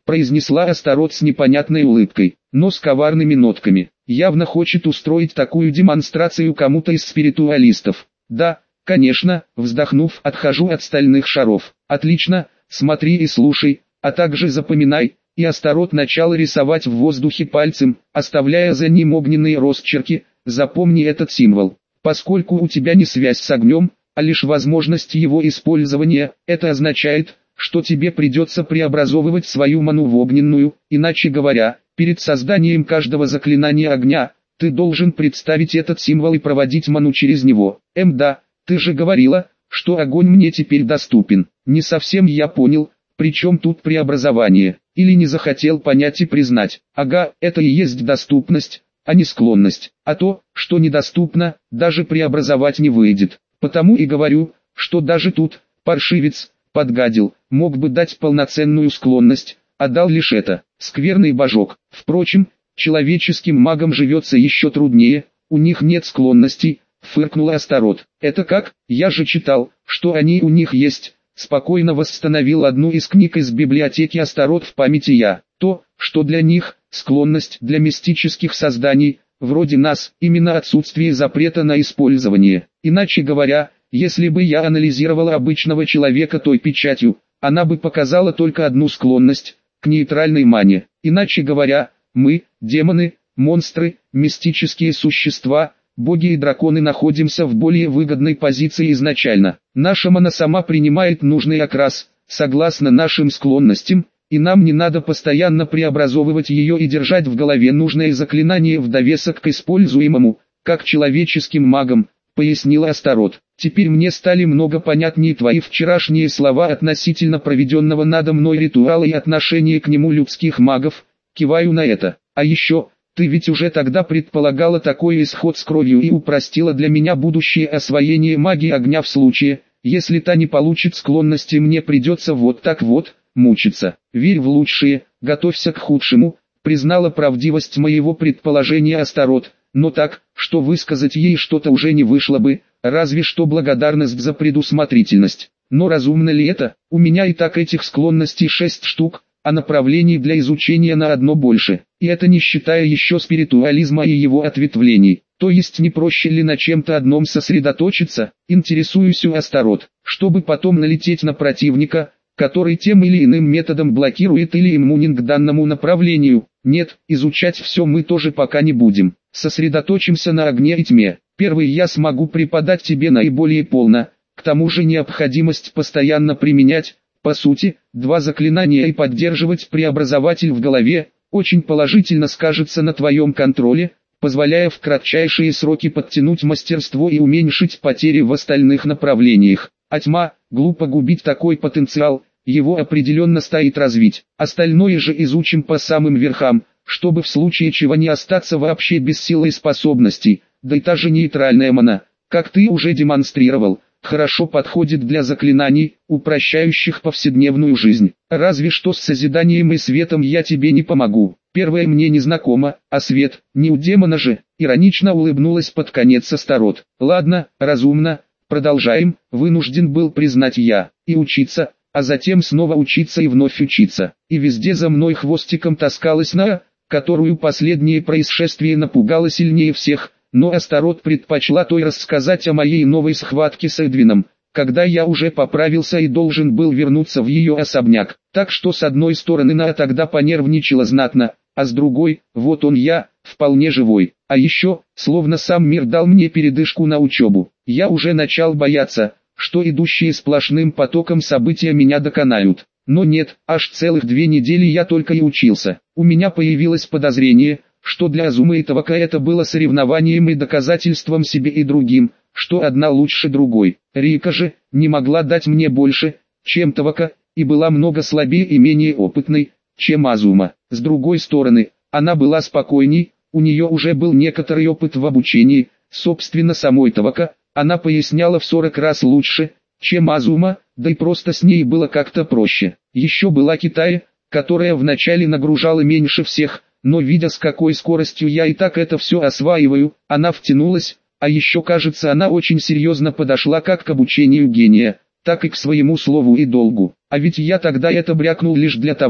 произнесла Астарот с непонятной улыбкой, но с коварными нотками. Явно хочет устроить такую демонстрацию кому-то из спиритуалистов. Да, конечно, вздохнув, отхожу от стальных шаров. Отлично, смотри и слушай, а также запоминай. И Астарот начал рисовать в воздухе пальцем, оставляя за ним огненные росчерки. Запомни этот символ. Поскольку у тебя не связь с огнем, а лишь возможность его использования, это означает, что тебе придется преобразовывать свою ману в огненную, иначе говоря, перед созданием каждого заклинания огня, ты должен представить этот символ и проводить ману через него. Эм да, ты же говорила, что огонь мне теперь доступен. Не совсем я понял, при чем тут преобразование, или не захотел понять и признать. Ага, это и есть доступность, а не склонность. А то, что недоступно, даже преобразовать не выйдет. Потому и говорю, что даже тут, паршивец, подгадил, мог бы дать полноценную склонность, а дал лишь это. Скверный божок. Впрочем, человеческим магам живется еще труднее, у них нет склонностей, фыркнула Астарот. Это как? Я же читал, что они у них есть. Спокойно восстановил одну из книг из библиотеки Астарот в памяти я. То, что для них, склонность для мистических созданий, вроде нас, именно отсутствие запрета на использование. Иначе говоря, если бы я анализировала обычного человека той печатью, она бы показала только одну склонность, к нейтральной мане. Иначе говоря, мы, демоны, монстры, мистические существа, боги и драконы находимся в более выгодной позиции изначально. Наша мана сама принимает нужный окрас, согласно нашим склонностям, и нам не надо постоянно преобразовывать ее и держать в голове нужное заклинание в довесок к используемому, как человеческим магам, пояснила Астарот. Теперь мне стали много понятнее твои вчерашние слова относительно проведенного надо мной ритуала и отношения к нему людских магов, киваю на это. А еще, ты ведь уже тогда предполагала такой исход с кровью и упростила для меня будущее освоение магии огня в случае, если та не получит склонности, мне придется вот так вот мучиться. Верь в лучшее, готовься к худшему, признала правдивость моего предположения Астарот, но так, что высказать ей что-то уже не вышло бы, разве что благодарность за предусмотрительность. Но разумно ли это? У меня и так этих склонностей шесть штук, а направлений для изучения на одно больше, и это не считая еще спиритуализма и его ответвлений. То есть не проще ли на чем-то одном сосредоточиться, интересуюсь у Астарот, чтобы потом налететь на противника, который тем или иным методом блокирует или иммунен к данному направлению. Нет, изучать все мы тоже пока не будем. Сосредоточимся на огне и тьме. Первый я смогу преподать тебе наиболее полно, к тому же необходимость постоянно применять, по сути, два заклинания и поддерживать преобразователь в голове, очень положительно скажется на твоем контроле, позволяя в кратчайшие сроки подтянуть мастерство и уменьшить потери в остальных направлениях. А тьма, глупо губить такой потенциал, его определенно стоит развить. Остальное же изучим по самым верхам, чтобы в случае чего не остаться вообще без силы и способностей. Да и та же нейтральная мана, как ты уже демонстрировал, хорошо подходит для заклинаний, упрощающих повседневную жизнь. Разве что с созиданием и светом я тебе не помогу. Первое мне не знакомо, а свет, не у демона же, иронично улыбнулась под конец Астарот. Ладно, разумно, продолжаем, вынужден был признать я, и учиться, а затем снова учиться и вновь учиться. И везде за мной хвостиком таскалась Наа, которую последнее происшествие напугало сильнее всех, но Астарот предпочла той рассказать о моей новой схватке с Эдвином, когда я уже поправился и должен был вернуться в ее особняк. Так что с одной стороны Наа тогда понервничала знатно, а с другой, вот он я, вполне живой. А еще, словно сам мир дал мне передышку на учебу. Я уже начал бояться, что идущие сплошным потоком события меня доконают. Но нет, аж целых две недели я только и учился. У меня появилось подозрение, что для Азумы и Тавака это было соревнованием и доказательством себе и другим, что одна лучше другой. Рика же не могла дать мне больше, чем Тавака, и была много слабее и менее опытной, чем Азума. С другой стороны, она была спокойней, у нее уже был некоторый опыт в обучении, собственно самой Тавака, она поясняла в сорок раз лучше, чем Азума, да и просто с ней было как-то проще. Еще была Китая, которая вначале нагружала меньше всех, но видя с какой скоростью я и так это все осваиваю, она втянулась, а еще кажется она очень серьезно подошла как к обучению гения, так и к своему слову и долгу. А ведь я тогда это брякнул лишь для того,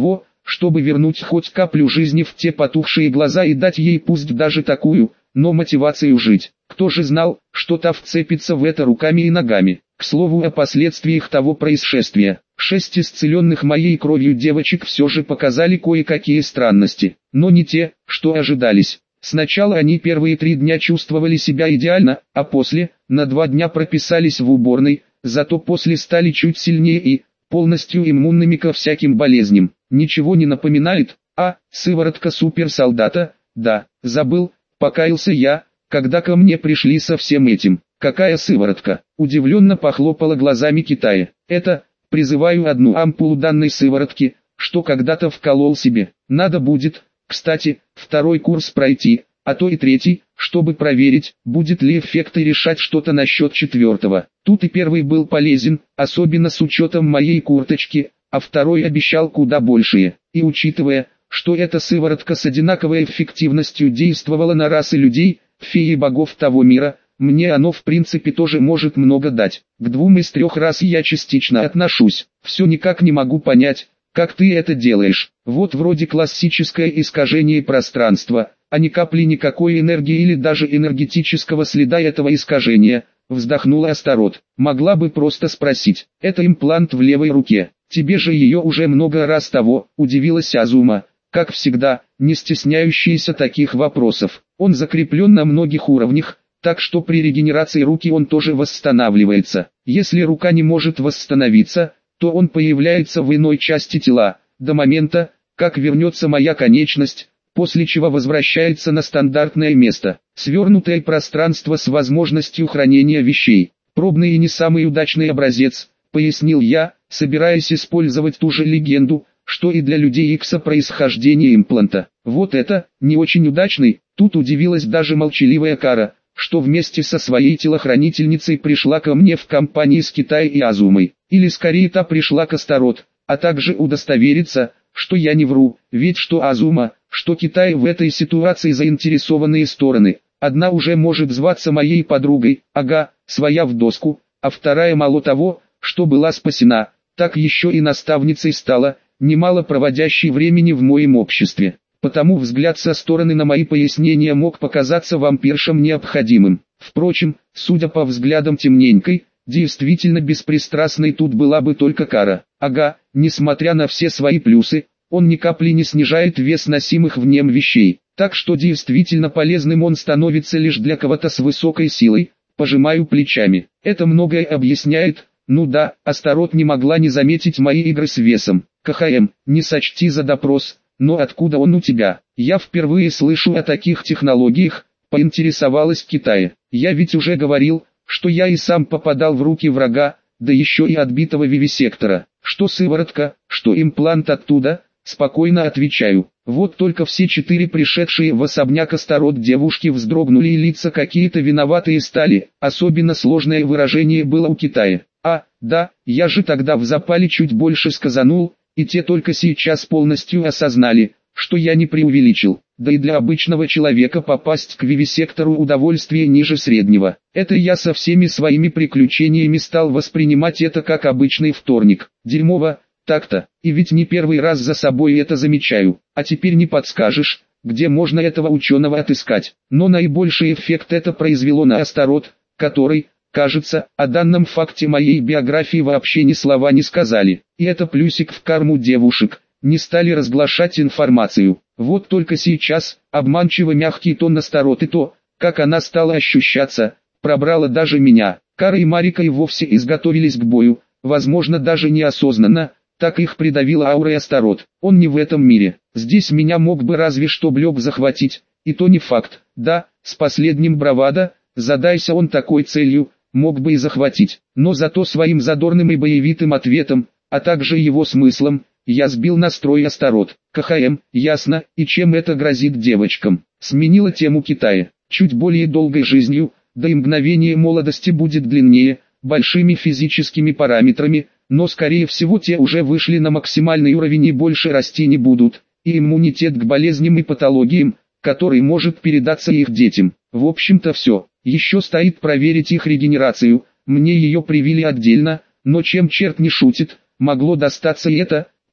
чтобы вернуть хоть каплю жизни в те потухшие глаза и дать ей пусть даже такую, но мотивацию жить. Кто же знал, что та вцепится в это руками и ногами. К слову о последствиях того происшествия. Шесть исцеленных моей кровью девочек все же показали кое-какие странности, но не те, что ожидались. Сначала они первые три дня чувствовали себя идеально, а после, на два дня прописались в уборной, зато после стали чуть сильнее и полностью иммунными ко всяким болезням. Ничего не напоминает? А, сыворотка суперсолдата? Да, забыл, покаялся я, когда ко мне пришли со всем этим. Какая сыворотка? Удивленно похлопала глазами Китая. Это, призываю одну ампулу данной сыворотки, что когда-то вколол себе. Надо будет, кстати, второй курс пройти, а то и третий, чтобы проверить, будет ли эффект и решать что-то насчет четвертого. Тут и первый был полезен, особенно с учетом моей курточки, а второй обещал куда большее. И учитывая, что эта сыворотка с одинаковой эффективностью действовала на расы людей, феи и богов того мира, мне оно в принципе тоже может много дать. К двум из трех рас я частично отношусь. Все никак не могу понять, как ты это делаешь. Вот вроде классическое искажение пространства, а ни капли никакой энергии или даже энергетического следа этого искажения, вздохнула Астарот. Могла бы просто спросить, это имплант в левой руке, тебе же ее уже много раз того, удивилась Азума, как всегда, не стесняющаяся таких вопросов. Он закреплен на многих уровнях, так что при регенерации руки он тоже восстанавливается. Если рука не может восстановиться, то он появляется в иной части тела, до момента, как вернется моя конечность, после чего возвращается на стандартное место. Свернутое пространство с возможностью хранения вещей. Пробный и не самый удачный образец, пояснил я, собираясь использовать ту же легенду, что и для людей Икса происхождения импланта. Вот это, не очень удачный, тут удивилась даже молчаливая Кара, что вместе со своей телохранительницей пришла ко мне в компании с Китай и Азумой. Или скорее та пришла к Астарот, а также удостовериться, что я не вру, ведь что Азума, что Китай в этой ситуации заинтересованные стороны. Одна уже может зваться моей подругой, ага, своя в доску, а вторая мало того, что была спасена, так еще и наставницей стала, немало проводящей времени в моем обществе. Потому взгляд со стороны на мои пояснения мог показаться вампиршам необходимым. Впрочем, судя по взглядам темненькой, действительно беспристрастной тут была бы только Кара. Ага, несмотря на все свои плюсы, он ни капли не снижает вес носимых в нем вещей. Так что действительно полезным он становится лишь для кого-то с высокой силой, пожимаю плечами. Это многое объясняет, ну да, Астарот не могла не заметить мои игры с весом. КХМ, не сочти за допрос. Но откуда он у тебя? Я впервые слышу о таких технологиях, поинтересовалась Китая. Я ведь уже говорил, что я и сам попадал в руки врага, да еще и отбитого вивисектора. Что сыворотка, что имплант оттуда, спокойно отвечаю. Вот только все четыре пришедшие в особняк Астарот девушки вздрогнули и лица какие-то виноватые стали. Особенно сложное выражение было у Китая. А, да, я же тогда в запале чуть больше сказанул, и те только сейчас полностью осознали, что я не преувеличил. Да и для обычного человека попасть к вивисектору удовольствие ниже среднего. Это я со всеми своими приключениями стал воспринимать это как обычный вторник. Дерьмово, так-то, и ведь не первый раз за собой это замечаю. А теперь не подскажешь, где можно этого ученого отыскать. Но наибольший эффект это произвело на Астарот, который, кажется, о данном факте моей биографии вообще ни слова не сказали. И это плюсик в карму девушек, не стали разглашать информацию. Вот только сейчас, обманчиво мягкий тон Астарот и то, как она стала ощущаться, пробрала даже меня. Кара и Марика и вовсе изготовились к бою, возможно даже неосознанно, так их придавила аурой Астарот. Он не в этом мире, здесь меня мог бы разве что Блёк захватить, и то не факт. Да, с последним бравада, задайся он такой целью, мог бы и захватить, но зато своим задорным и боевитым ответом, а также его смыслом, я сбил настрой Астарот. КХМ, ясно, и чем это грозит девочкам. Сменила тему Китая. Чуть более долгой жизнью, да и мгновение молодости будет длиннее, большими физическими параметрами, но скорее всего те уже вышли на максимальный уровень и больше расти не будут, и иммунитет к болезням и патологиям, который может передаться их детям. В общем-то все. Еще стоит проверить их регенерацию, мне ее привили отдельно, но чем черт не шутит, могло достаться и это,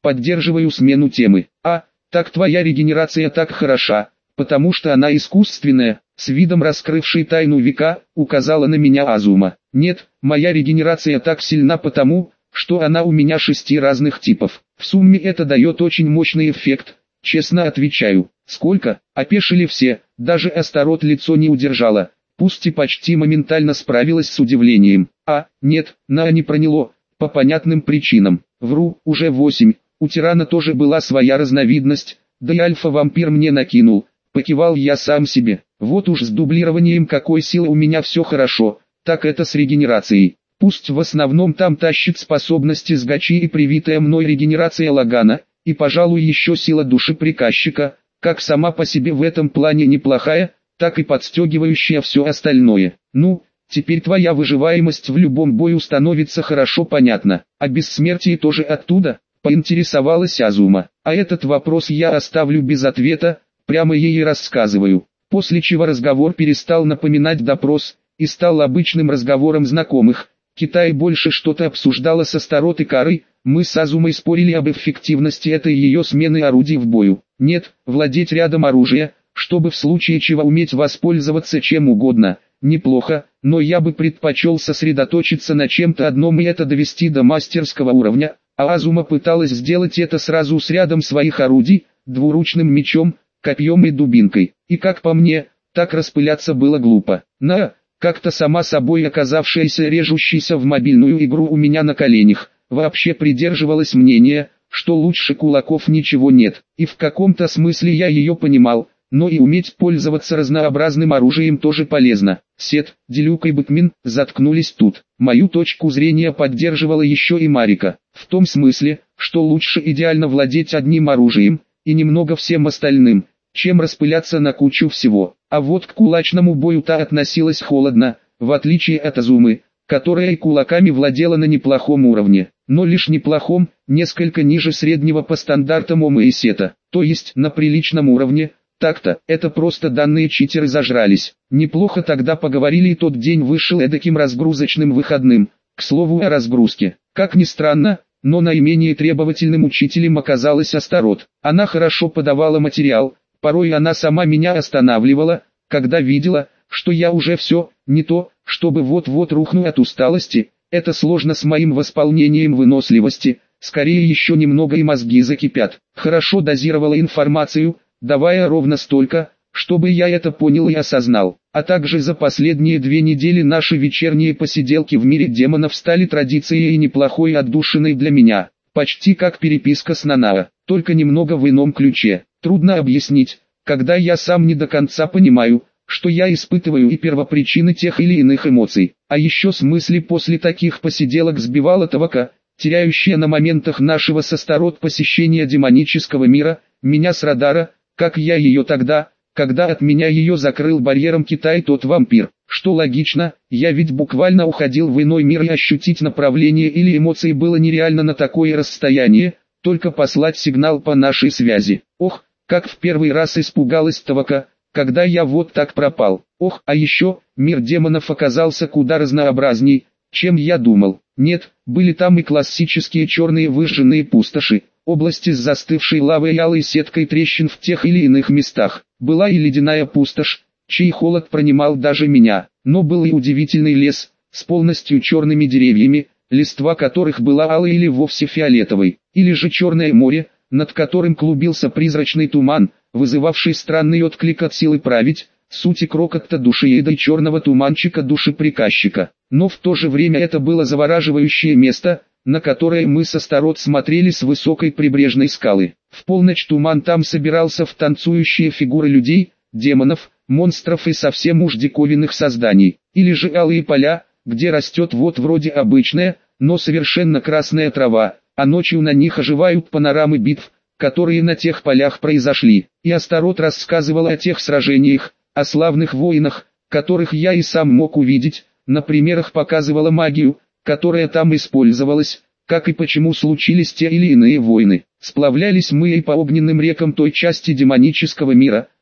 Поддерживаю смену темы. А, так твоя регенерация так хороша, потому что она искусственная, с видом раскрывшей тайну века, указала на меня Азума. Нет, моя регенерация так сильна потому, что она у меня шести разных типов. В сумме это дает очень мощный эффект, честно отвечаю. Сколько? Опешили все, даже Астарот лицо не удержала, пусть и почти моментально справилась с удивлением. А, нет, на не проняло, по понятным причинам. Вру, уже восемь, у тирана тоже была своя разновидность, да и альфа-вампир мне накинул, покивал я сам себе. Вот уж с дублированием какой силы у меня все хорошо, так это с регенерацией. Пусть в основном там тащит способности с гачи и привитая мной регенерация Лагана, и пожалуй еще сила души приказчика, как сама по себе в этом плане неплохая, так и подстегивающая все остальное. Ну, теперь твоя выживаемость в любом бою становится хорошо понятна, а бессмертие тоже оттуда, поинтересовалась Азума. А этот вопрос я оставлю без ответа, прямо ей и рассказываю. После чего разговор перестал напоминать допрос, и стал обычным разговором знакомых. Китай больше что-то обсуждала с Астарот и Карой, мы с Азумой спорили об эффективности этой ее смены орудий в бою. Нет, владеть рядом оружия, чтобы в случае чего уметь воспользоваться чем угодно, неплохо, но я бы предпочел сосредоточиться на чем-то одном и это довести до мастерского уровня, а Азума пыталась сделать это сразу с рядом своих орудий, двуручным мечом, копьем и дубинкой, и как по мне, так распыляться было глупо. На, как-то сама собой оказавшаяся режущейся в мобильную игру у меня на коленях, вообще придерживалась мнения, что лучше кулаков ничего нет, и в каком-то смысле я ее понимал, но и уметь пользоваться разнообразным оружием тоже полезно. Сет, Делюк и Бэтмен заткнулись тут. Мою точку зрения поддерживала еще и Марика, в том смысле, что лучше идеально владеть одним оружием, и немного всем остальным, чем распыляться на кучу всего. А вот к кулачному бою та относилась холодно, в отличие от Азумы, которая и кулаками владела на неплохом уровне, но лишь неплохом, несколько ниже среднего по стандартам Омы и Сета, то есть на приличном уровне. Так-то, это просто данные читеры зажрались. Неплохо тогда поговорили и тот день вышел эдаким разгрузочным выходным. К слову о разгрузке. Как ни странно, но наименее требовательным учителем оказалась Астарот. Она хорошо подавала материал, порой она сама меня останавливала, когда видела, что я уже все, не то, чтобы вот-вот рухну от усталости. Это сложно с моим восполнением выносливости, скорее еще немного и мозги закипят. Хорошо дозировала информацию, давая ровно столько, чтобы я это понял и осознал. А также за последние две недели наши вечерние посиделки в мире демонов стали традицией и неплохой отдушиной для меня. Почти как переписка с Нанао, только немного в ином ключе. Трудно объяснить, когда я сам не до конца понимаю, что я испытываю и первопричины тех или иных эмоций. А еще с мысли после таких посиделок сбивала Тавака, теряющая на моментах нашего с Астарот посещения демонического мира, меня с радара, как я ее тогда, когда от меня ее закрыл барьером Китай тот вампир. Что логично, я ведь буквально уходил в иной мир и ощутить направление или эмоции было нереально на такое расстояние, только послать сигнал по нашей связи. Ох, как в первый раз испугалась Тавака, когда я вот так пропал. Ох, а еще, мир демонов оказался куда разнообразней, чем я думал. Нет, были там и классические черные выжженные пустоши, области с застывшей лавой и алой сеткой трещин в тех или иных местах. Была и ледяная пустошь, чей холод пронимал даже меня. Но был и удивительный лес, с полностью черными деревьями, листва которых была алой или вовсе фиолетовой. Или же черное море, над которым клубился призрачный туман, вызывавший странный отклик от силы править, сути крокота душееда и черного туманчика души приказчика. Но в то же время это было завораживающее место, на которое мы с Астарот смотрели с высокой прибрежной скалы. В полночь туман там собирался в танцующие фигуры людей, демонов, монстров и совсем уж диковинных созданий. Или же алые поля, где растет вот вроде обычная, но совершенно красная трава, а ночью на них оживают панорамы битв, которые на тех полях произошли. И Астарот рассказывала о тех сражениях, о славных воинах, которых я и сам мог увидеть, на примерах показывала магию, которая там использовалась, как и почему случились те или иные войны. Сплавлялись мы и по огненным рекам той части демонического мира,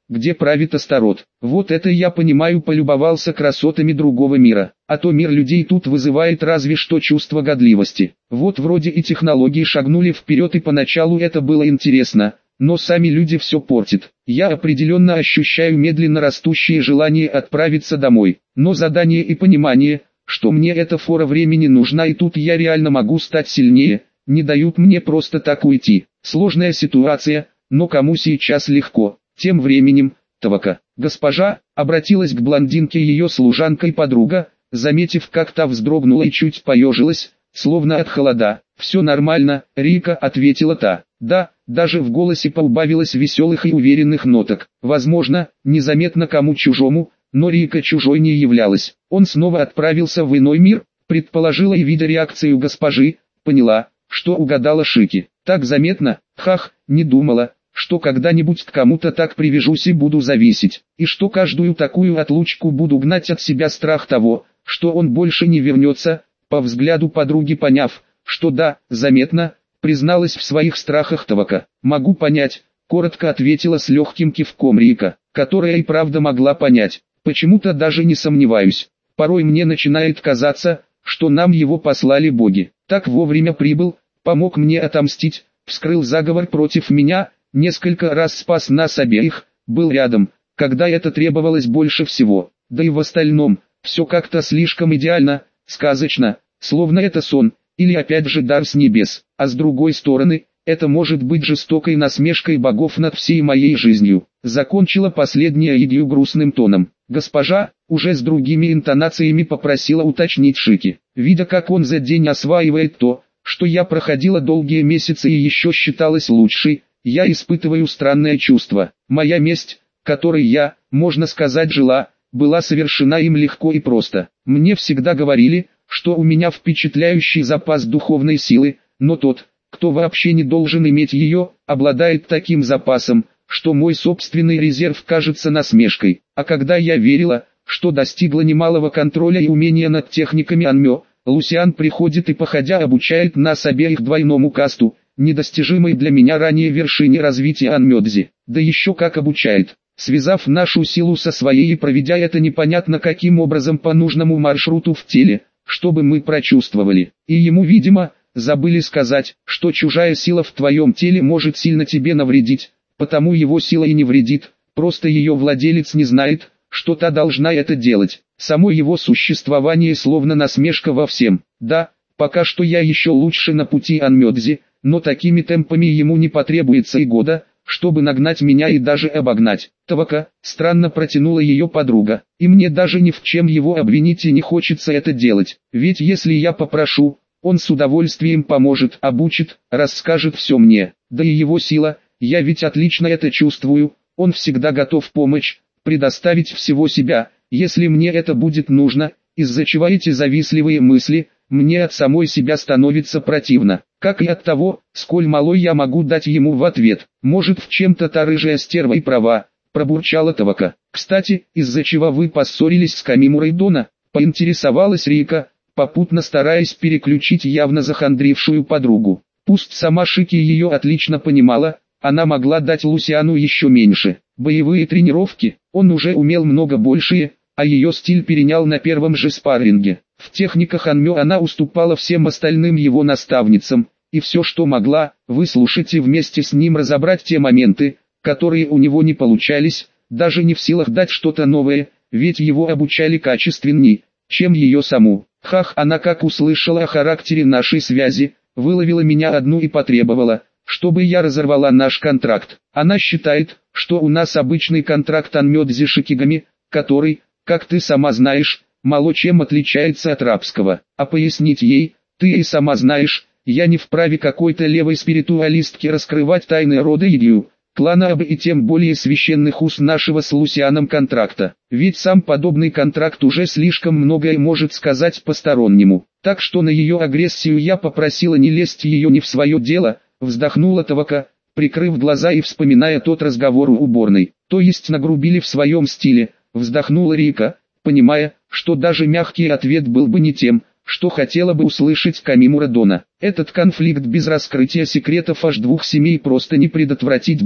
где правит Астарот. Вот это я понимаю, полюбовался красотами другого мира. А то мир людей тут вызывает разве что чувство годливости. Вот вроде и технологии шагнули вперед, и поначалу это было интересно, но сами люди все портят. Я определенно ощущаю медленно растущее желание отправиться домой. Но задание и понимание, что мне эта фора времени нужна, и тут я реально могу стать сильнее, не дают мне просто так уйти. Сложная ситуация, но кому сейчас легко. Тем временем, Тавака, госпожа, обратилась к блондинке ее служанка и подруга, заметив, как та вздрогнула и чуть поежилась, словно от холода. «Все нормально, Рика», — ответила та. Да, даже в голосе поубавилось веселых и уверенных ноток. Возможно, незаметно кому чужому, но Рика чужой не являлась. Он снова отправился в иной мир, предположила, и, видя реакцию госпожи, поняла, что угадала Шики. Так заметно, хах, не думала, что когда-нибудь к кому-то так привяжусь и буду зависеть, и что каждую такую отлучку буду гнать от себя страх того, что он больше не вернется. По взгляду подруги поняв, что да, заметно, призналась в своих страхах Тавака. «Могу понять», — коротко ответила с легким кивком Рика, которая и правда могла понять. «Почему-то даже не сомневаюсь. Порой мне начинает казаться, что нам его послали боги. Так вовремя прибыл, помог мне отомстить, вскрыл заговор против меня, несколько раз спас нас обеих, был рядом, когда это требовалось больше всего. Да и в остальном, все как-то слишком идеально, сказочно, словно это сон, или опять же дар с небес. А с другой стороны, это может быть жестокой насмешкой богов над всей моей жизнью». Закончила последняя идею грустным тоном. Госпожа, уже с другими интонациями попросила уточнить Шики. Видя, как он за день осваивает то, что я проходила долгие месяцы и еще считалась лучшей, я испытываю странное чувство. Моя месть, которой я, можно сказать, жила, была совершена им легко и просто. Мне всегда говорили, что у меня впечатляющий запас духовной силы, но тот, кто вообще не должен иметь ее, обладает таким запасом, что мой собственный резерв кажется насмешкой. А когда я верила, что достигла немалого контроля и умения над техниками Анмё, Лусиан приходит и походя обучает нас обеих двойному касту, недостижимой для меня ранее вершине развития Анмёдзи. Да еще как обучает, связав нашу силу со своей и проведя это непонятно каким образом по нужному маршруту в теле, чтобы мы прочувствовали. И ему, видимо, забыли сказать, что чужая сила в твоем теле может сильно тебе навредить, потому его сила и не вредит, просто ее владелец не знает, что та должна это делать. Само его существование словно насмешка во всем. Да, пока что я еще лучше на пути Анмёдзи, но такими темпами ему не потребуется и года, чтобы нагнать меня и даже обогнать. Тавака, странно протянула ее подруга, и мне даже ни в чем его обвинить и не хочется это делать, ведь если я попрошу, он с удовольствием поможет, обучит, расскажет все мне. Да и его сила, я ведь отлично это чувствую, он всегда готов помочь, предоставить всего себя, если мне это будет нужно, из-за чего эти завистливые мысли, мне от самой себя становится противно, как и от того, сколь малой я могу дать ему в ответ. Может, в чем-то та рыжая стерва и права, пробурчала Тавака. Кстати, из-за чего вы поссорились с Камимурой Дона, поинтересовалась Рика, попутно стараясь переключить явно захандрившую подругу. Пусть сама Шики ее отлично понимала, она могла дать Лусиану еще меньше. Боевые тренировки, он уже умел много большее, а ее стиль перенял на первом же спарринге. В техниках Анмё она уступала всем остальным его наставницам, и все, что могла, выслушать и вместе с ним разобрать те моменты, которые у него не получались, даже не в силах дать что-то новое, ведь его обучали качественней, чем ее саму. Хах, она как услышала о характере нашей связи, выловила меня одну и потребовала, чтобы я разорвала наш контракт. Она считает, что у нас обычный контракт Анмёдзи Шикигами, который, как ты сама знаешь, мало чем отличается от рабского. А пояснить ей, ты и сама знаешь, я не вправе какой-то левой спиритуалистке раскрывать тайны рода Игью, клана Абы и тем более священных уз нашего с Лусианом контракта. Ведь сам подобный контракт уже слишком многое может сказать постороннему. Так что на ее агрессию я попросила не лезть ее не в свое дело, вздохнула Тавака, прикрыв глаза и вспоминая тот разговор у уборной. То есть нагрубили в своем стиле, вздохнула Рика, понимая, что даже мягкий ответ был бы не тем, что хотела бы услышать Камимура Дона. Этот конфликт без раскрытия секретов аж двух семей просто не предотвратить было,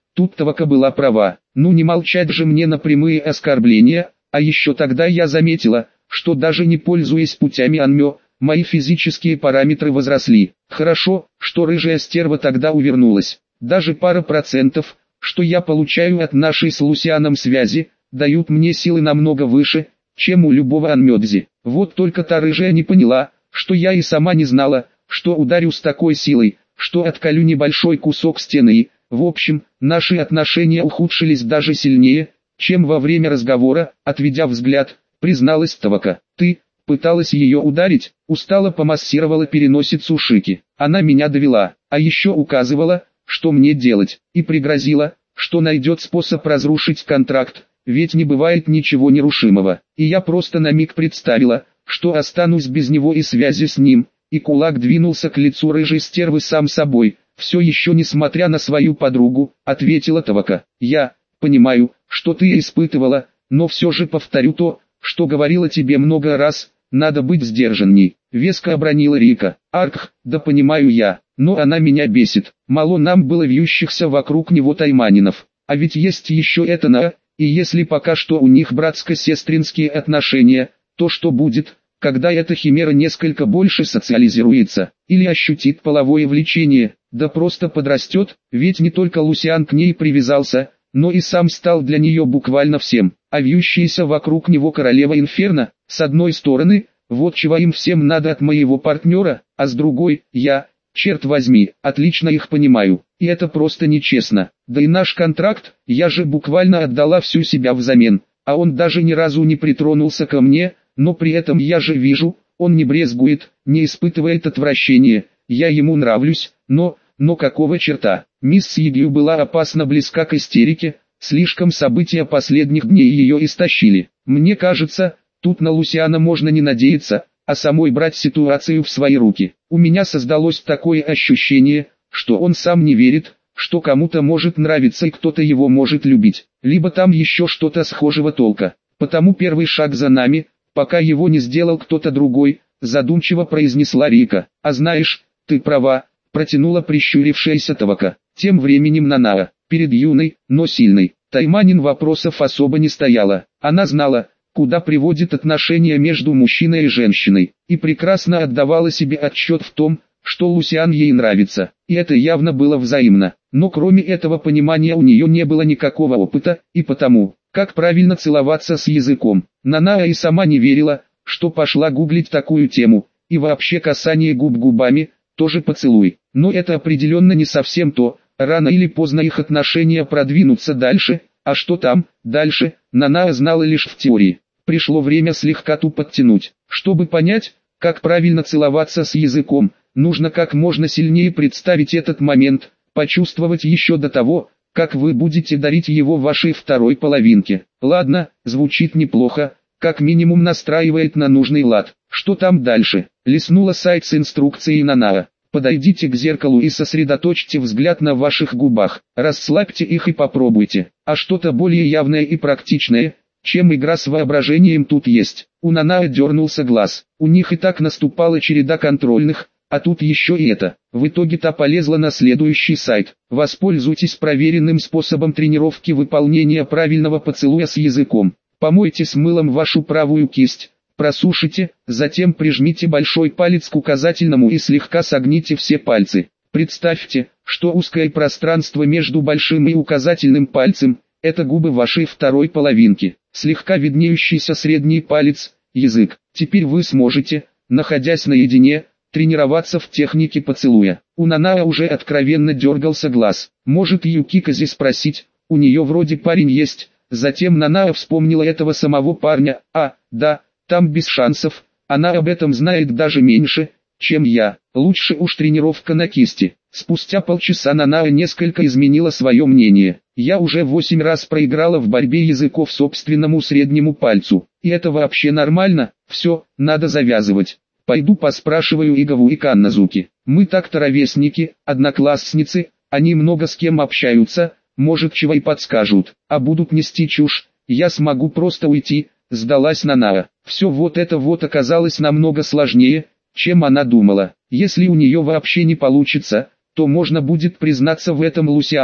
Тут Тавака была права, ну не молчать же мне на прямые оскорбления, а еще тогда я заметила, что даже не пользуясь путями Анмё, мои физические параметры возросли. Хорошо, что рыжая стерва тогда увернулась. Даже пара процентов, что я получаю от нашей с Лусианом связи, дают мне силы намного выше, чем у любого Анмёдзи. Вот только та рыжая не поняла, что я и сама не знала, что ударю с такой силой, что отколю небольшой кусок стены и, в общем, наши отношения ухудшились даже сильнее, чем во время разговора. Отведя взгляд, призналась Тавака. Ты пыталась ее ударить, устало помассировала переносицу Шики. Она меня довела, а еще указывала, что мне делать, и пригрозила, что найдет способ разрушить контракт, ведь не бывает ничего нерушимого. И я просто на миг представила, что останусь без него и связи с ним, и кулак двинулся к лицу рыжей стервы сам собой. Все еще несмотря на свою подругу, ответила Тавака. Я понимаю, что ты испытывала, но все же повторю то, что говорила тебе много раз, надо быть сдержанней. Веско обронила Рика. Аркх, да понимаю я, но она меня бесит. Мало нам было вьющихся вокруг него тайманинов. А ведь есть еще это на, и если пока что у них братско-сестринские отношения, то что будет, когда эта химера несколько больше социализируется, или ощутит половое влечение, да просто подрастет, ведь не только Лусиан к ней привязался, но и сам стал для нее буквально всем, а вьющаяся вокруг него королева Инферно, с одной стороны, вот чего им всем надо от моего партнера, а с другой, я, черт возьми, отлично их понимаю, и это просто нечестно, да и наш контракт, я же буквально отдала всю себя взамен, а он даже ни разу не притронулся ко мне, но при этом я же вижу, он не брезгует, не испытывает отвращения, я ему нравлюсь, но, но какого черта? Мисс Егью была опасно близка к истерике, слишком события последних дней ее истощили. Мне кажется, тут на Лусиана можно не надеяться, а самой брать ситуацию в свои руки. У меня создалось такое ощущение, что он сам не верит, что кому-то может нравиться и кто-то его может любить. Либо там еще что-то схожего толка. Потому первый шаг за нами, пока его не сделал кто-то другой, задумчиво произнесла Рика. А знаешь, ты права, протянула прищурившаяся Тавака. Тем временем Нанаа, перед юной, но сильной, тайманин вопросов особо не стояла. Она знала, куда приводит отношения между мужчиной и женщиной, и прекрасно отдавала себе отчет в том, что Лусиан ей нравится, и это явно было взаимно. Но кроме этого понимания у нее не было никакого опыта, и потому, как правильно целоваться с языком, Нанаа и сама не верила, что пошла гуглить такую тему, и вообще касание губ губами, тоже поцелуй. Но это определенно не совсем то, рано или поздно их отношения продвинутся дальше, а что там, дальше, Нанаа знала лишь в теории. Пришло время слегка ту подтянуть. Чтобы понять, как правильно целоваться с языком, нужно как можно сильнее представить этот момент, почувствовать еще до того, как вы будете дарить его вашей второй половинке. Ладно, звучит неплохо, как минимум настраивает на нужный лад. Что там дальше? Листнула сайт с инструкцией Нанаа. Подойдите к зеркалу и сосредоточьте взгляд на ваших губах. Расслабьте их и попробуйте. А что-то более явное и практичное, чем игра с воображением тут есть. У Нанаа дернулся глаз. У них и так наступала череда контрольных, а тут еще и это. В итоге та полезла на следующий сайт. Воспользуйтесь проверенным способом тренировки выполнения правильного поцелуя с языком. Помойте с мылом вашу правую кисть, просушите, затем прижмите большой палец к указательному и слегка согните все пальцы. Представьте, что узкое пространство между большим и указательным пальцем – это губы вашей второй половинки, слегка виднеющийся средний палец – язык. Теперь вы сможете, находясь наедине, тренироваться в технике поцелуя. У Нанаа уже откровенно дергался глаз. Может Юкикази спросить, у нее вроде парень есть. Затем Нанаа вспомнила этого самого парня. А, да, там без шансов, она об этом знает даже меньше, чем я. Лучше уж тренировка на кисти. Спустя полчаса Нанаа несколько изменила свое мнение. Я уже восемь раз проиграла в борьбе языков собственному среднему пальцу. И это вообще нормально? Все, надо завязывать. Пойду поспрашиваю Игаву и Канназуки. Мы так-то ровесники, одноклассницы, они много с кем общаются, может чего и подскажут. А будут нести чушь, я смогу просто уйти, сдалась Нанаа. Все вот это вот оказалось намного сложнее, чем она думала. Если у нее вообще не получится, то можно будет признаться в этом Лусиану,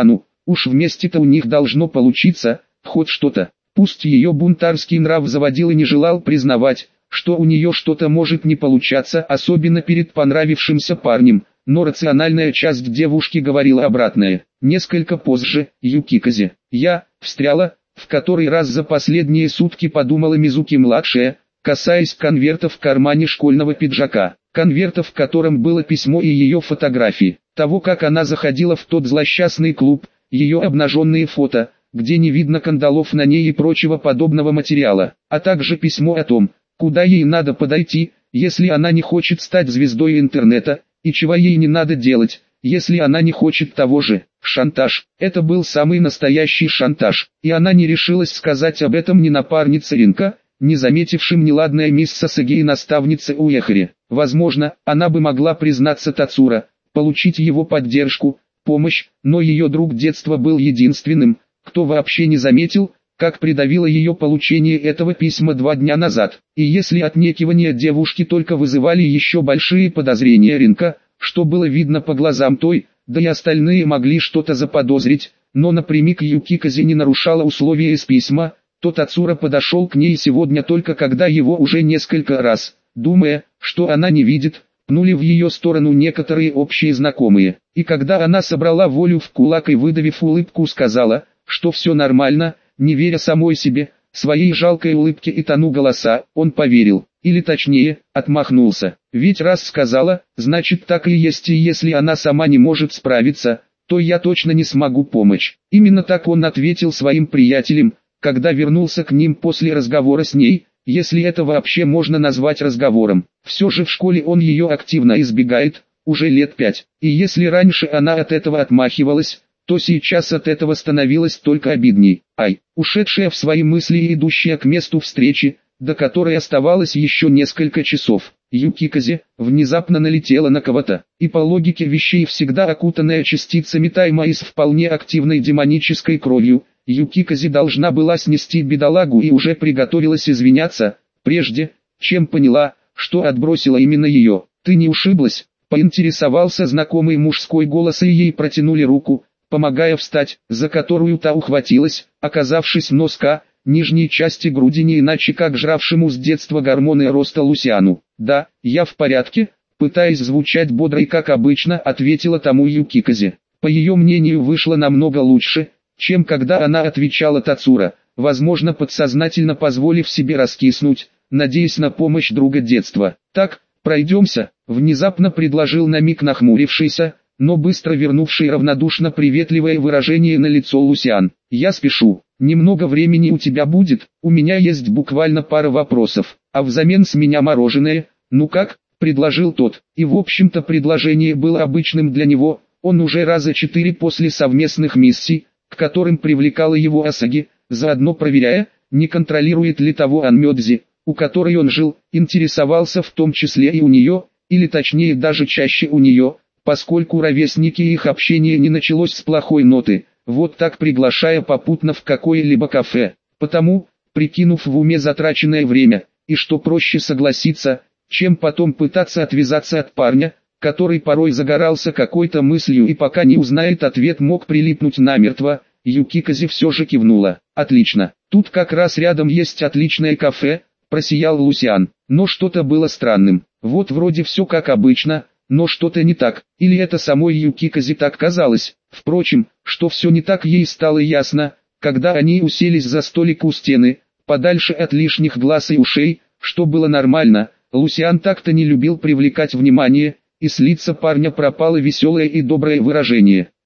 Уж вместе-то у них должно получиться, хоть что-то. Пусть ее бунтарский нрав заводил и не желал признавать, что у нее что-то может не получаться, особенно перед понравившимся парнем, но рациональная часть девушки говорила обратное. Несколько позже, Юкиказе, я, встряла, в который раз за последние сутки подумала Мизуки-младшая, касаясь конверта в кармане школьного пиджака, конверта, в котором было письмо и ее фотографии, того, как она заходила в тот злосчастный клуб, ее обнаженные фото, где не видно кандалов на ней и прочего подобного материала, а также письмо о том, куда ей надо подойти, если она не хочет стать звездой интернета, и чего ей не надо делать, если она не хочет того же. Шантаж. Это был самый настоящий шантаж, и она не решилась сказать об этом ни напарнице Ринка, не заметившим неладное мисс Сасаги и наставнице Уэхари. Возможно, она бы могла признаться Тацура, получить его поддержку, помощь, но ее друг детства был единственным, кто вообще не заметил, как придавило ее получение этого письма два дня назад. И если отнекивания девушки только вызывали еще большие подозрения Ринка, что было видно по глазам той, да и остальные могли что-то заподозрить, но напрямик Юкиказе не нарушала условия из письма, то Тацура подошел к ней сегодня только когда его уже несколько раз, думая, что она не видит, пнули в ее сторону некоторые общие знакомые. И когда она собрала волю в кулак и, выдавив улыбку, сказала, что все нормально, не веря самой себе, своей жалкой улыбке и тону голоса, он поверил, или точнее, отмахнулся. Ведь раз сказала, значит так и есть, и если она сама не может справиться, то я точно не смогу помочь. Именно так он ответил своим приятелям, когда вернулся к ним после разговора с ней, если это вообще можно назвать разговором. Все же в школе он ее активно избегает, уже лет пять, и если раньше она от этого отмахивалась, то сейчас от этого становилось только обидней. Ай, ушедшая в свои мысли и идущая к месту встречи, до которой оставалось еще несколько часов, Юкиказе внезапно налетела на кого-то, и по логике вещей всегда окутанная частицами тайма и с вполне активной демонической кровью, Юкиказе должна была снести бедолагу и уже приготовилась извиняться, прежде, чем поняла, что отбросила именно ее. «Ты не ушиблась?» — поинтересовался знакомый мужской голос, и ей протянули руку, помогая встать, за которую та ухватилась, оказавшись в носка, нижней части груди, не иначе как жравшему с детства гормоны роста Лусиану. «Да, я в порядке», — пытаясь звучать бодро и как обычно, ответила тому Юкиказе. По ее мнению, вышло намного лучше, чем когда она отвечала Тацура, возможно подсознательно позволив себе раскиснуть, надеясь на помощь друга детства. «Так, пройдемся», — внезапно предложил на миг нахмурившийся, но быстро вернувший равнодушно приветливое выражение на лицо Лусиан. «Я спешу, немного времени у тебя будет, у меня есть буквально пара вопросов, а взамен с меня мороженое, ну как?» — предложил тот, и в общем-то предложение было обычным для него, он уже раза четыре после совместных миссий, к которым привлекала его Асаги, заодно проверяя, не контролирует ли того Анмёдзи, у которой он жил, интересовался в том числе и у нее, или точнее даже чаще у нее, поскольку ровесники и их общение не началось с плохой ноты, вот так приглашая попутно в какое-либо кафе. Потому, прикинув в уме затраченное время, и что проще согласиться, чем потом пытаться отвязаться от парня, который порой загорался какой-то мыслью и пока не узнает ответ мог прилипнуть намертво, Юкиказе все же кивнула. «Отлично, тут как раз рядом есть отличное кафе», — просиял Лусиан, но что-то было странным. Вот вроде все как обычно, но что-то не так, или это самой Юкиказе так казалось. Впрочем, что все не так, ей стало ясно, когда они уселись за столик у стены, подальше от лишних глаз и ушей, что было нормально. Лусиан так-то не любил привлекать внимание, и с лица парня пропало веселое и доброе выражение.